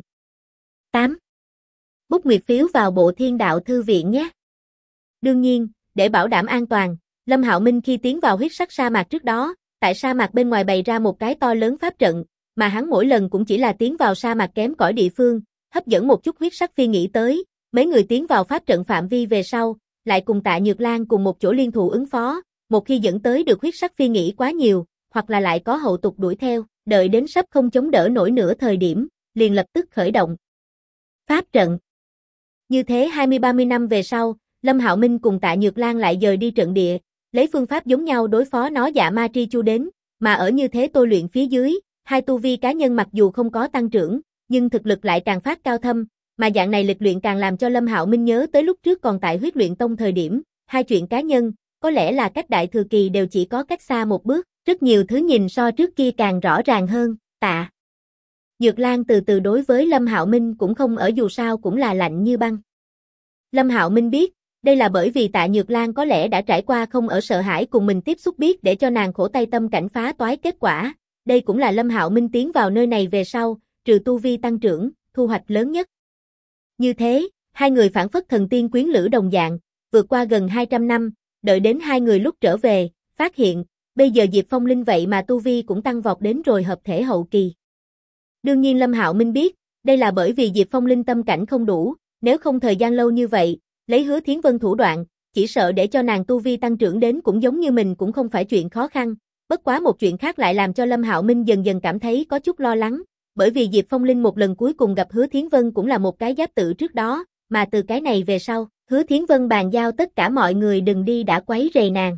8. Bút nguyệt phiếu vào bộ Thiên Đạo Thư viện nhé. Đương nhiên, để bảo đảm an toàn, Lâm Hạo Minh khi tiến vào huyết sắc sa mạc trước đó, tại sa mạc bên ngoài bày ra một cái to lớn pháp trận, mà hắn mỗi lần cũng chỉ là tiến vào sa mạc kém cỏi địa phương, hấp dẫn một chút huyết sắc phi nghĩ tới, mấy người tiến vào pháp trận phạm vi về sau, lại cùng Tạ Nhược Lan cùng một chỗ liên thủ ứng phó, một khi dẫn tới được huyết sắc phi nghĩ quá nhiều, hoặc là lại có hậu tục đuổi theo, đợi đến sắp không chống đỡ nổi nữa thời điểm, liền lập tức khởi động pháp trận. Như thế 20-30 năm về sau, Lâm Hạo Minh cùng Tạ Nhược Lan lại dời đi trận địa, lấy phương pháp giống nhau đối phó nó dạ ma tri chu đến, mà ở như thế tôi luyện phía dưới, hai tu vi cá nhân mặc dù không có tăng trưởng, nhưng thực lực lại càng phát cao thâm, mà dạng này lịch luyện càng làm cho Lâm Hạo Minh nhớ tới lúc trước còn tại Huyết Luyện Tông thời điểm, hai chuyện cá nhân, có lẽ là cách đại thừa kỳ đều chỉ có cách xa một bước, rất nhiều thứ nhìn so trước kia càng rõ ràng hơn, Tạ Nhược Lan từ từ đối với Lâm Hạo Minh cũng không ở dù sao cũng là lạnh như băng. Lâm Hạo Minh biết, đây là bởi vì Tạ Nhược Lan có lẽ đã trải qua không ở sợ hãi cùng mình tiếp xúc biết để cho nàng khổ tay tâm cảnh phá toái kết quả. Đây cũng là Lâm Hạo Minh tiến vào nơi này về sau, trừ tu vi tăng trưởng, thu hoạch lớn nhất. Như thế, hai người phản phất thần tiên quyến lữ đồng dạng, vượt qua gần 200 năm, đợi đến hai người lúc trở về, phát hiện, bây giờ Diệp Phong Linh vậy mà tu vi cũng tăng vọt đến rồi hợp thể hậu kỳ. Đương nhiên Lâm Hạo Minh biết, đây là bởi vì Diệp Phong Linh tâm cảnh không đủ, nếu không thời gian lâu như vậy, lấy Hứa Thiến Vân thủ đoạn, chỉ sợ để cho nàng tu vi tăng trưởng đến cũng giống như mình cũng không phải chuyện khó khăn. Bất quá một chuyện khác lại làm cho Lâm Hạo Minh dần dần cảm thấy có chút lo lắng, bởi vì Diệp Phong Linh một lần cuối cùng gặp Hứa Thiến Vân cũng là một cái giáp tự trước đó, mà từ cái này về sau, Hứa Thiến Vân bàn giao tất cả mọi người đừng đi đã quấy rầy nàng.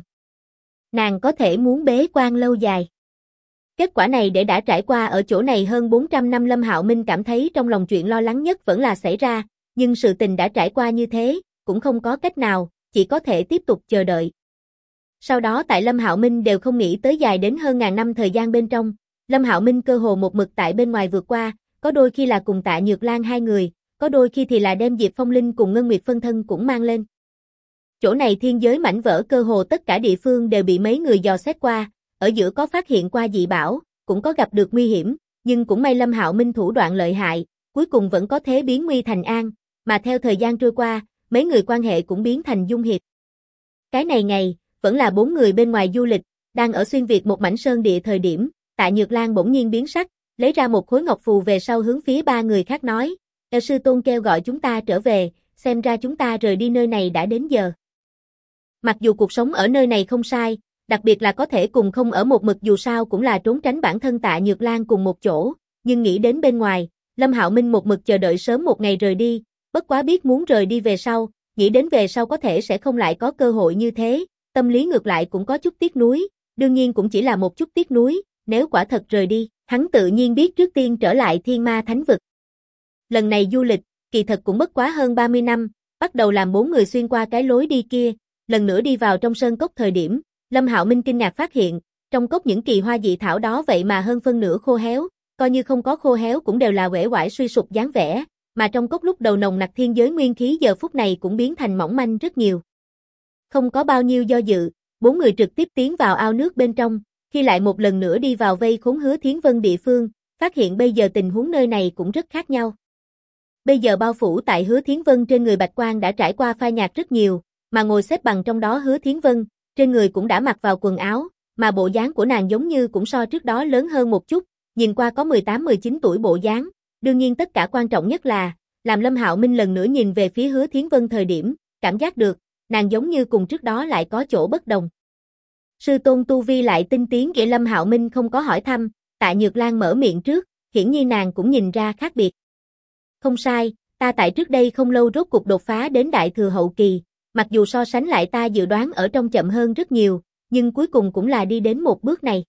Nàng có thể muốn bế quan lâu dài. Kết quả này để đã trải qua ở chỗ này hơn 400 năm Lâm Hạo Minh cảm thấy trong lòng chuyện lo lắng nhất vẫn là xảy ra, nhưng sự tình đã trải qua như thế, cũng không có cách nào, chỉ có thể tiếp tục chờ đợi. Sau đó tại Lâm Hạo Minh đều không nghĩ tới dài đến hơn ngàn năm thời gian bên trong, Lâm Hạo Minh cơ hồ một mực tại bên ngoài vượt qua, có đôi khi là cùng Tạ Nhược Lan hai người, có đôi khi thì là đem Diệp Phong Linh cùng Ngân Nguyệt phân thân cũng mang lên. Chỗ này thiên giới mảnh vỡ cơ hồ tất cả địa phương đều bị mấy người dò xét qua, ở giữa có phát hiện qua dị bảo, cũng có gặp được nguy hiểm, nhưng cũng may Lâm Hạo Minh thủ đoạn lợi hại, cuối cùng vẫn có thế biến nguy thành an, mà theo thời gian trôi qua, mấy người quan hệ cũng biến thành dung hiệp. Cái này ngày, vẫn là 4 người bên ngoài du lịch, đang ở xuyên việt một mảnh sơn địa thời điểm, Tạ Nhược Lan bỗng nhiên biến sắc, lấy ra một khối ngọc phù về sau hướng phía 3 người khác nói, sư tôn kêu gọi chúng ta trở về, xem ra chúng ta rời đi nơi này đã đến giờ. Mặc dù cuộc sống ở nơi này không sai, đặc biệt là có thể cùng không ở một mực dù sao cũng là trốn tránh bản thân Tạ Nhược Lan cùng một chỗ, nhưng nghĩ đến bên ngoài, Lâm Hạo Minh một mực chờ đợi sớm một ngày rời đi, bất quá biết muốn rời đi về sau, nghĩ đến về sau có thể sẽ không lại có cơ hội như thế, tâm lý ngược lại cũng có chút tiếc nuối, đương nhiên cũng chỉ là một chút tiếc nuối, nếu quả thật rời đi, hắn tự nhiên biết trước tiên trở lại Thiên Ma Thánh Vực. Lần này du lịch, kỳ thật cũng bất quá hơn 30 năm, bắt đầu làm 4 người xuyên qua cái lối đi kia, lần nữa đi vào trong sơn cốc thời điểm, Lâm Hạo Minh kinh ngạc phát hiện, trong cốc những kỳ hoa dị thảo đó vậy mà hơn phân nửa khô héo, coi như không có khô héo cũng đều là uể oải suy sụp dáng vẻ, mà trong cốc lúc đầu nồng nặc thiên giới nguyên khí giờ phút này cũng biến thành mỏng manh rất nhiều. Không có bao nhiêu do dự, 4 người trực tiếp tiến vào ao nước bên trong, khi lại một lần nữa đi vào vây khốn Hứa Thiến Vân địa phương, phát hiện bây giờ tình huống nơi này cũng rất khác nhau. Bây giờ bao phủ tại Hứa Thiến Vân trên người bạch quang đã trải qua phai nhạt rất nhiều, mà ngồi xếp bằng trong đó Hứa Thiến Vân, trên người cũng đã mặc vào quần áo, mà bộ dáng của nàng giống như cũng so trước đó lớn hơn một chút, nhìn qua có 18-19 tuổi bộ dáng. Đương nhiên tất cả quan trọng nhất là, làm Lâm Hạo Minh lần nữa nhìn về phía Hứa Thiến Vân thời điểm, cảm giác được, nàng giống như cùng trước đó lại có chỗ bất đồng. Sư tôn tu vi lại tinh tiến vậy Lâm Hạo Minh không có hỏi thăm, Tạ Nhược Lan mở miệng trước, hiển nhiên nàng cũng nhìn ra khác biệt. Không sai, ta tại trước đây không lâu rốt cục đột phá đến đại thừa hậu kỳ, mặc dù so sánh lại ta dự đoán ở trong chậm hơn rất nhiều, nhưng cuối cùng cũng là đi đến một bước này.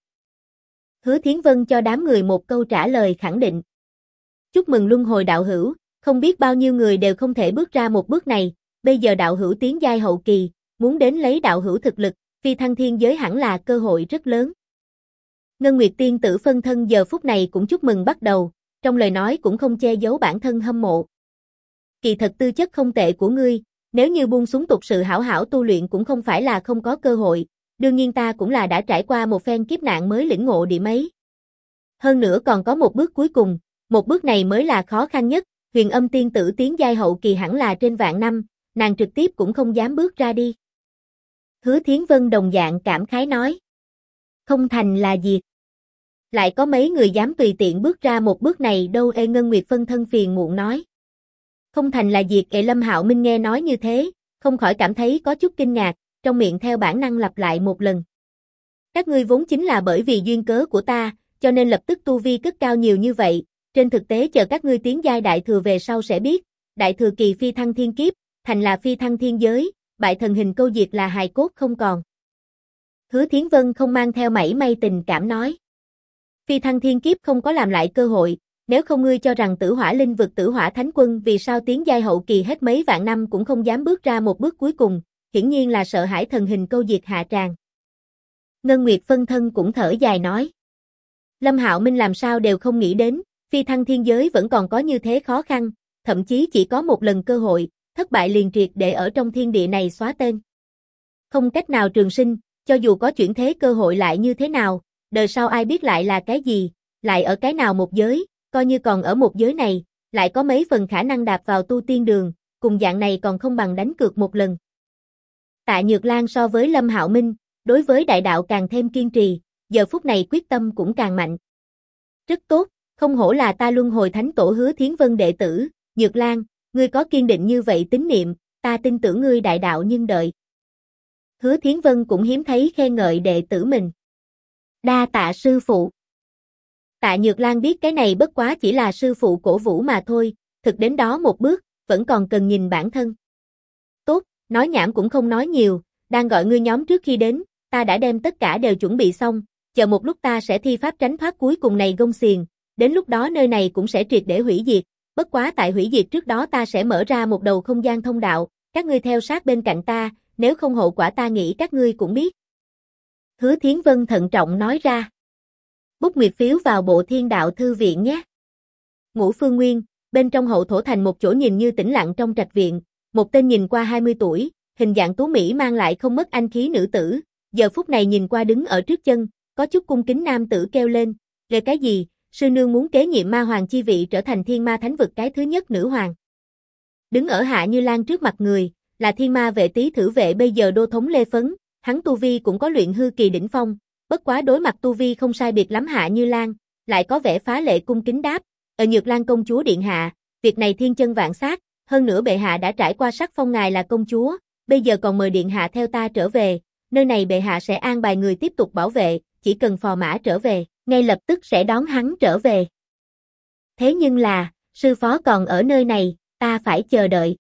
Hứa Thiến Vân cho đám người một câu trả lời khẳng định. Chúc mừng luân hồi đạo hữu, không biết bao nhiêu người đều không thể bước ra một bước này, bây giờ đạo hữu tiến giai hậu kỳ, muốn đến lấy đạo hữu thực lực, phi thăng thiên giới hẳn là cơ hội rất lớn. Ngân Nguyệt tiên tử phân thân giờ phút này cũng chúc mừng bắt đầu, trong lời nói cũng không che giấu bản thân hâm mộ. Kỳ thật tư chất không tệ của ngươi, nếu như buông xuống tục sự hảo hảo tu luyện cũng không phải là không có cơ hội, đương nhiên ta cũng là đã trải qua một phen kiếp nạn mới lĩnh ngộ điểm ấy. Hơn nữa còn có một bước cuối cùng, một bước này mới là khó khăn nhất, Huyền Âm tiên tử tiến giai hậu kỳ hẳn là trên vạn năm, nàng trực tiếp cũng không dám bước ra đi. Hứa Thiến Vân đồng dạng cảm khái nói. Không thành là diệt. Lại có mấy người dám tùy tiện bước ra một bước này đâu ê Ngân Nguyệt phân thân phiền muộn nói. Không thành là diệt ê Lâm Hạo Minh nghe nói như thế, không khỏi cảm thấy có chút kinh ngạc, trong miệng theo bản năng lặp lại một lần. Các ngươi vốn chính là bởi vì duyên cớ của ta, cho nên lập tức tu vi cất cao nhiều như vậy, trên thực tế chờ các ngươi tiến giai đại thừa về sau sẽ biết, đại thừa kỳ phi thăng thiên kiếp, thành là phi thăng thiên giới, bại thần hình câu diệt là hài cốt không còn. Hứa Thiến Vân không mang theo mảy may tình cảm nói. Phi thăng thiên kiếp không có làm lại cơ hội, nếu không ngươi cho rằng Tử Hỏa Linh vực Tử Hỏa Thánh Quân vì sao tiến giai hậu kỳ hết mấy vạn năm cũng không dám bước ra một bước cuối cùng, hiển nhiên là sợ hãi thần hình câu diệt hạ tràng. Ngân Nguyệt phân thân cũng thở dài nói. Lâm Hạo Minh làm sao đều không nghĩ đến, phi thăng thiên giới vẫn còn có như thế khó khăn, thậm chí chỉ có một lần cơ hội, thất bại liền triệt để ở trong thiên địa này xóa tên. Không cách nào trường sinh, cho dù có chuyển thế cơ hội lại như thế nào, đời sau ai biết lại là cái gì, lại ở cái nào một giới, coi như còn ở một giới này, lại có mấy phần khả năng đạp vào tu tiên đường, cùng dạng này còn không bằng đánh cược một lần. Tạ Nhược Lan so với Lâm Hạo Minh, đối với đại đạo càng thêm kiên trì, giờ phút này quyết tâm cũng càng mạnh. Rất tốt, không hổ là ta luân hồi thánh tổ Hứa Thiến Vân đệ tử, Nhược Lan, ngươi có kiên định như vậy tín niệm, ta tin tưởng ngươi đại đạo nhưng đợi. Hứa Thiến Vân cũng hiếm thấy khen ngợi đệ tử mình. Đa tạ sư phụ. Tạ Nhược Lan biết cái này bất quá chỉ là sư phụ cổ vũ mà thôi, thực đến đó một bước, vẫn còn cần nhìn bản thân. Tốt, nói nhảm cũng không nói nhiều, đang gọi ngươi nhóm trước khi đến, ta đã đem tất cả đều chuẩn bị xong, chờ một lúc ta sẽ thi pháp tránh thoát cuối cùng này gông xiềng, đến lúc đó nơi này cũng sẽ triệt để hủy diệt, bất quá tại hủy diệt trước đó ta sẽ mở ra một đầu không gian thông đạo, các ngươi theo sát bên cạnh ta, nếu không hậu quả ta nghĩ các ngươi cũng biết. Hứa Thiến Vân thận trọng nói ra. Bút nguyệt phiếu vào bộ Thiên Đạo Thư Viện nhé. Ngũ Phương Nguyên, bên trong hậu thổ thành một chỗ nhìn như tĩnh lặng trong trạch viện, một tên nhìn qua 20 tuổi, hình dạng tú mỹ mang lại không mất anh khí nữ tử, giờ phút này nhìn qua đứng ở trước chân, có chút cung kính nam tử kêu lên, "Về cái gì, sư nương muốn kế nhiệm ma hoàng chi vị trở thành thiên ma thánh vực cái thứ nhất nữ hoàng." Đứng ở Hạ Như Lan trước mặt người, là thiên ma vệ tý thử vệ bây giờ đô thống Lê Phấn, hắn tu vi cũng có luyện hư kỳ đỉnh phong, bất quá đối mặt tu vi không sai biệt lắm Hạ Như Lan, lại có vẻ phá lệ cung kính đáp, Nhược Lan công chúa điện hạ, việc này thiên chân vạn sát, hơn nữa bệ hạ đã trải qua sắc phong ngài là công chúa, bây giờ còn mời điện hạ theo ta trở về, nơi này bệ hạ sẽ an bài người tiếp tục bảo vệ, chỉ cần phò mã trở về, ngay lập tức sẽ đón hắn trở về. Thế nhưng là, sư phó còn ở nơi này, ta phải chờ đợi.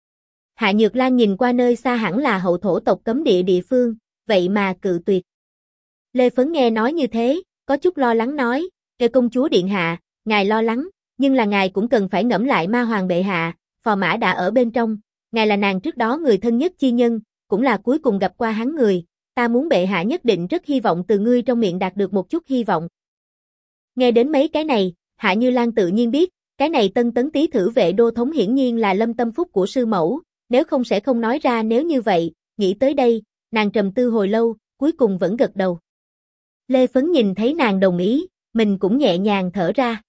Hạ Nhược Lan nhìn qua nơi xa hẳn là hậu thổ tộc cấm địa địa phương, vậy mà cự tuyệt. Lê Phấn nghe nói như thế, có chút lo lắng nói, "Kêu công chúa điện hạ, ngài lo lắng, nhưng là ngài cũng cần phải ngẫm lại ma hoàng bệ hạ, phò mã đã ở bên trong, ngài là nàng trước đó người thân nhất chi nhân, cũng là cuối cùng gặp qua hắn người, ta muốn bệ hạ nhất định rất hy vọng từ ngươi trong miệng đạt được một chút hy vọng." Nghe đến mấy cái này, Hạ Như Lan tự nhiên biết, cái này tân tấn tý thử vệ đô thống hiển nhiên là Lâm Tâm Phúc của sư mẫu, nếu không sẽ không nói ra nếu như vậy, nghĩ tới đây, nàng trầm tư hồi lâu, cuối cùng vẫn gật đầu. Lê Phấn nhìn thấy nàng đồng ý, mình cũng nhẹ nhàng thở ra.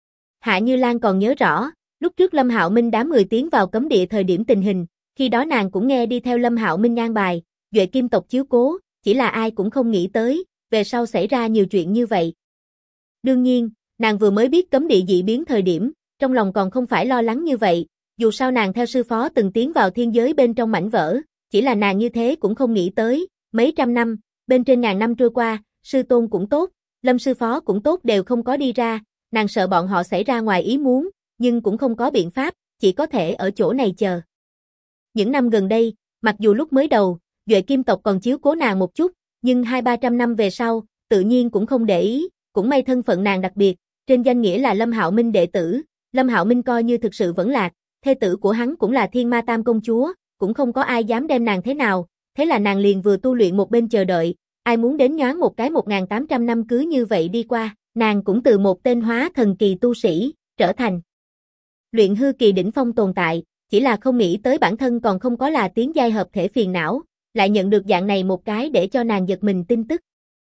Hạ Như Lan còn nhớ rõ, lúc trước Lâm Hạo Minh đám người tiến vào cấm địa thời điểm tình hình, khi đó nàng cũng nghe đi theo Lâm Hạo Minh an bài, Duệ Kim tộc chiếu cố, chỉ là ai cũng không nghĩ tới, về sau xảy ra nhiều chuyện như vậy. Đương nhiên, nàng vừa mới biết cấm địa dị biến thời điểm, trong lòng còn không phải lo lắng như vậy, dù sao nàng theo sư phó từng tiến vào thiên giới bên trong mảnh vỡ, chỉ là nàng như thế cũng không nghĩ tới, mấy trăm năm, bên trên ngàn năm trôi qua, sư tôn cũng tốt, Lâm sư phó cũng tốt đều không có đi ra, nàng sợ bọn họ xảy ra ngoài ý muốn, nhưng cũng không có biện pháp, chỉ có thể ở chỗ này chờ. Những năm gần đây, mặc dù lúc mới đầu, Duệ Kim tộc còn chiếu cố nàng một chút, nhưng 200-300 năm về sau, tự nhiên cũng không để ý, cũng may thân phận nàng đặc biệt, trên danh nghĩa là Lâm Hạo Minh đệ tử, Lâm Hạo Minh coi như thực sự vẫn lạc, thê tử của hắn cũng là Thiên Ma Tam công chúa, cũng không có ai dám đem nàng thế nào, thế là nàng liền vừa tu luyện một bên chờ đợi, ai muốn đến nhoáng một cái 1800 năm cứ như vậy đi qua, nàng cũng từ một tên hóa thần kỳ tu sĩ, trở thành luyện hư kỳ đỉnh phong tồn tại, chỉ là không nghĩ tới bản thân còn không có là tiến giai hợp thể phiền não, lại nhận được dạng này một cái để cho nàng giật mình tin tức.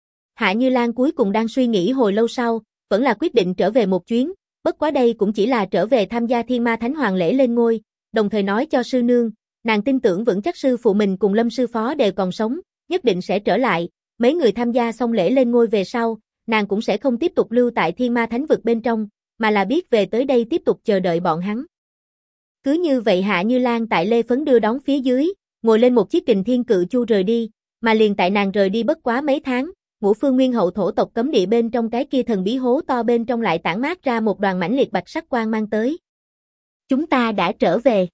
Hạ Như Lan cuối cùng đang suy nghĩ hồi lâu sau, vẫn là quyết định trở về một chuyến, bất quá đây cũng chỉ là trở về tham gia Thiên Ma Thánh Hoàng lễ lên ngôi, đồng thời nói cho sư nương, nàng tin tưởng vững chắc sư phụ mình cùng Lâm sư phó đều còn sống, nhất định sẽ trở lại, mấy người tham gia xong lễ lên ngôi về sau, nàng cũng sẽ không tiếp tục lưu tại Thiên Ma Thánh vực bên trong, mà là biết về tới đây tiếp tục chờ đợi bọn hắn. Cứ như vậy Hạ Như Lan tại Lê Phấn đưa đón phía dưới, ngồi lên một chiếc Kình Thiên Cự Chu rời đi, mà liền tại nàng rời đi bất quá mấy tháng, Ngũ Phương Nguyên hậu thổ tộc cấm địa bên trong cái kia thần bí hố to bên trong lại tản mát ra một đoàn mãnh liệt bạch sắc quang mang tới. Chúng ta đã trở về.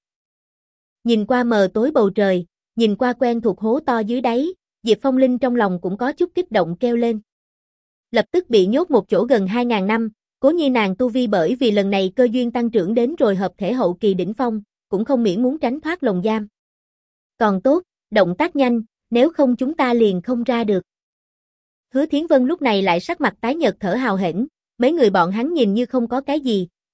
Nhìn qua mờ tối bầu trời, nhìn qua quen thuộc hố to dưới đáy, Diệp Phong Linh trong lòng cũng có chút kích động kêu lên. Lập tức bị nhốt một chỗ gần 2000 năm, Cố Nhi nàng tu vi bởi vì lần này cơ duyên tăng trưởng đến rồi hợp thể hậu kỳ đỉnh phong, cũng không miễn muốn tránh thoát lồng giam. Còn tốt, động tác nhanh, nếu không chúng ta liền không ra được. Hứa Thiến Vân lúc này lại sắc mặt tái nhợt thở hào hển, mấy người bọn hắn nhìn như không có cái gì,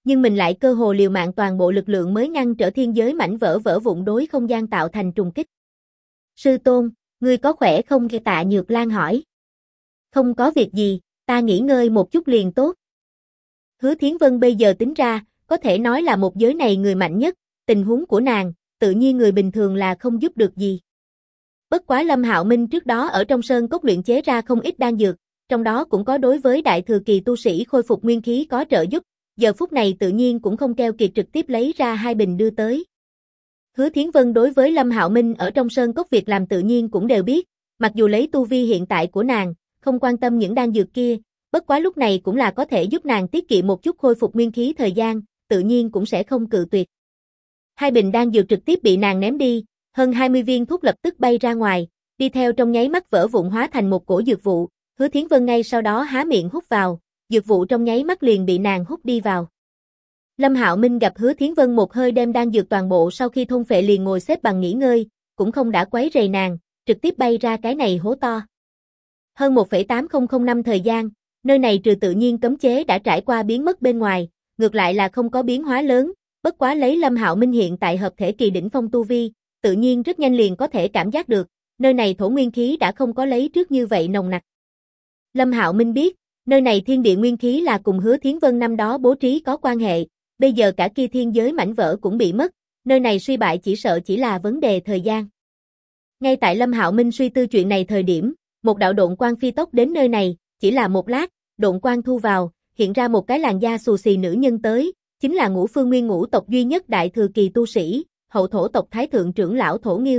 nhưng mình lại cơ hồ liều mạng toàn bộ lực lượng mới ngăn trở thiên giới mảnh vỡ vỡ vụn đối không gian tạo thành trùng kích. Sư tôn, ngươi có khỏe không? Tạ Nhược Lan hỏi. Không có việc gì, ta nghỉ ngơi một chút liền tốt. Hứa Thiến Vân bây giờ tính ra, có thể nói là một giới này người mạnh nhất, tình huống của nàng, tự nhiên người bình thường là không giúp được gì. Bất quá Lâm Hạo Minh trước đó ở trong sơn cốc luyện chế ra không ít đan dược, trong đó cũng có đối với đại thừa kỳ tu sĩ khôi phục nguyên khí có trợ giúp, giờ phút này tự nhiên cũng không keo kiệt trực tiếp lấy ra 2 bình đưa tới. Hứa Thiến Vân đối với Lâm Hạo Minh ở trong sơn cốc việc làm tự nhiên cũng đều biết, mặc dù lấy tu vi hiện tại của nàng, không quan tâm những đan dược kia, bất quá lúc này cũng là có thể giúp nàng tiết kiệm một chút khôi phục nguyên khí thời gian, tự nhiên cũng sẽ không cự tuyệt. 2 bình đan dược trực tiếp bị nàng ném đi, hơn 20 viên thuốc lập tức bay ra ngoài, đi theo trong nháy mắt vỡ vụn hóa thành một cổ dược vụ, Hứa Thiến Vân ngay sau đó há miệng hút vào, dược vụ trong nháy mắt liền bị nàng hút đi vào. Lâm Hạo Minh gặp Hứa Thiến Vân một hơi đem đan dược toàn bộ sau khi thôn phệ liền ngồi xếp bằng nghỉ ngơi, cũng không đã quấy rầy nàng, trực tiếp bay ra cái này hố to. Hơn 1,8005 năm thời gian, nơi này trừ tự nhiên cấm chế đã trải qua biến mất bên ngoài, ngược lại là không có biến hóa lớn, bất quá lấy Lâm Hạo Minh hiện tại hợp thể kỳ đỉnh phong tu vi, tự nhiên rất nhanh liền có thể cảm giác được, nơi này thổ nguyên khí đã không có lấy trước như vậy nồng nặc. Lâm Hạo Minh biết, nơi này thiên địa nguyên khí là cùng Hứa Thiến Vân năm đó bố trí có quan hệ, bây giờ cả kia thiên giới mảnh vỡ cũng bị mất, nơi này suy bại chỉ sợ chỉ là vấn đề thời gian. Ngay tại Lâm Hạo Minh suy tư chuyện này thời điểm, một đạo độn quang phi tốc đến nơi này, chỉ là một lát, độn quang thu vào, hiện ra một cái làn da xù xì nữ nhân tới, chính là Ngũ Phương Nguyên Ngũ tộc duy nhất đại thừa kỳ tu sĩ, hậu thổ tộc thái thượng trưởng lão Thổ Nghiêu.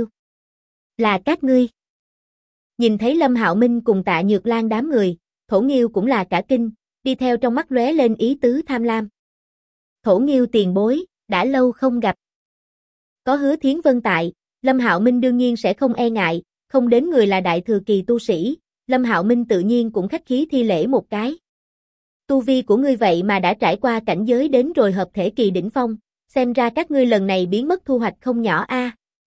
Là các ngươi. Nhìn thấy Lâm Hạo Minh cùng Tạ Nhược Lan đám người, Thổ Nghiêu cũng là cả kinh, đi theo trong mắt lóe lên ý tứ tham lam. Thổ Nghiêu tiền bối, đã lâu không gặp. Có Hứa Thiến Vân tại, Lâm Hạo Minh đương nhiên sẽ không e ngại, không đến người là đại thừa kỳ tu sĩ, Lâm Hạo Minh tự nhiên cũng khách khí thi lễ một cái. Tu vi của ngươi vậy mà đã trải qua cảnh giới đến rồi hợp thể kỳ đỉnh phong, xem ra các ngươi lần này biến mất thu hoạch không nhỏ a.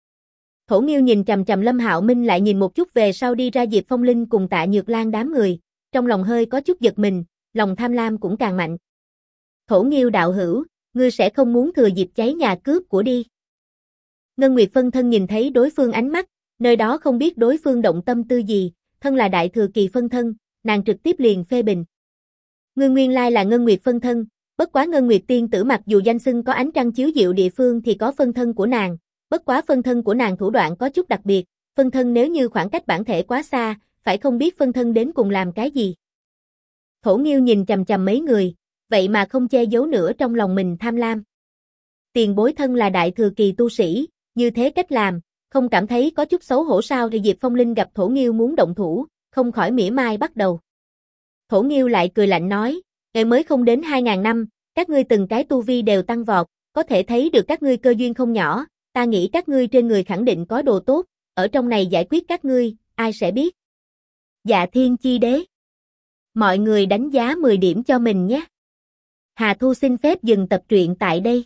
Thổ Nghiêu nhìn chằm chằm Lâm Hạo Minh lại nhìn một chút về sau đi ra Diệp Phong Linh cùng Tạ Nhược Lan đám người, trong lòng hơi có chút giật mình, lòng tham lam cũng càng mạnh. Thổ Nghiêu đạo hữu, ngươi sẽ không muốn thừa dịp cháy nhà cướp của đi. Ngân Nguyệt phân thân nhìn thấy đối phương ánh mắt, nơi đó không biết đối phương động tâm tư gì, thân là đại thừa kỳ phân thân, nàng trực tiếp liền phê bình. Ngươi nguyên lai là Ngân Nguyệt phân thân, bất quá Ngân Nguyệt tiên tử mặc dù danh xưng có ánh trăng chiếu diệu địa phương thì có phân thân của nàng, bất quá phân thân của nàng thủ đoạn có chút đặc biệt, phân thân nếu như khoảng cách bản thể quá xa, phải không biết phân thân đến cùng làm cái gì. Thổ Nghiêu nhìn chằm chằm mấy người, vậy mà không che giấu nữa trong lòng mình tham lam. Tiền bối thân là đại thừa kỳ tu sĩ, như thế cách làm, không cảm thấy có chút xấu hổ sao? Thì Diệp Phong Linh gặp Thổ Nghiêu muốn động thủ, không khỏi mỉa mai bắt đầu. Thổ Nghiêu lại cười lạnh nói, ngày mới không đến 2000 năm, các ngươi từng cái tu vi đều tăng vọt, có thể thấy được các ngươi cơ duyên không nhỏ, ta nghĩ các ngươi trên người khẳng định có đồ tốt, ở trong này giải quyết các ngươi, ai sẽ biết. Dạ Thiên Chi Đế. Mọi người đánh giá 10 điểm cho mình nhé. Hà Thu xin phép dừng tập truyện tại đây.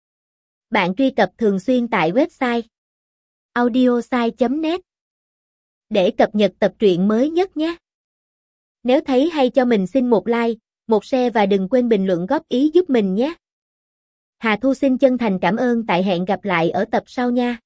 Bạn truy cập thường xuyên tại website audiosai.net để cập nhật tập truyện mới nhất nhé. Nếu thấy hay cho mình xin một like, một share và đừng quên bình luận góp ý giúp mình nhé. Hà Thu xin chân thành cảm ơn, tại hẹn gặp lại ở tập sau nha.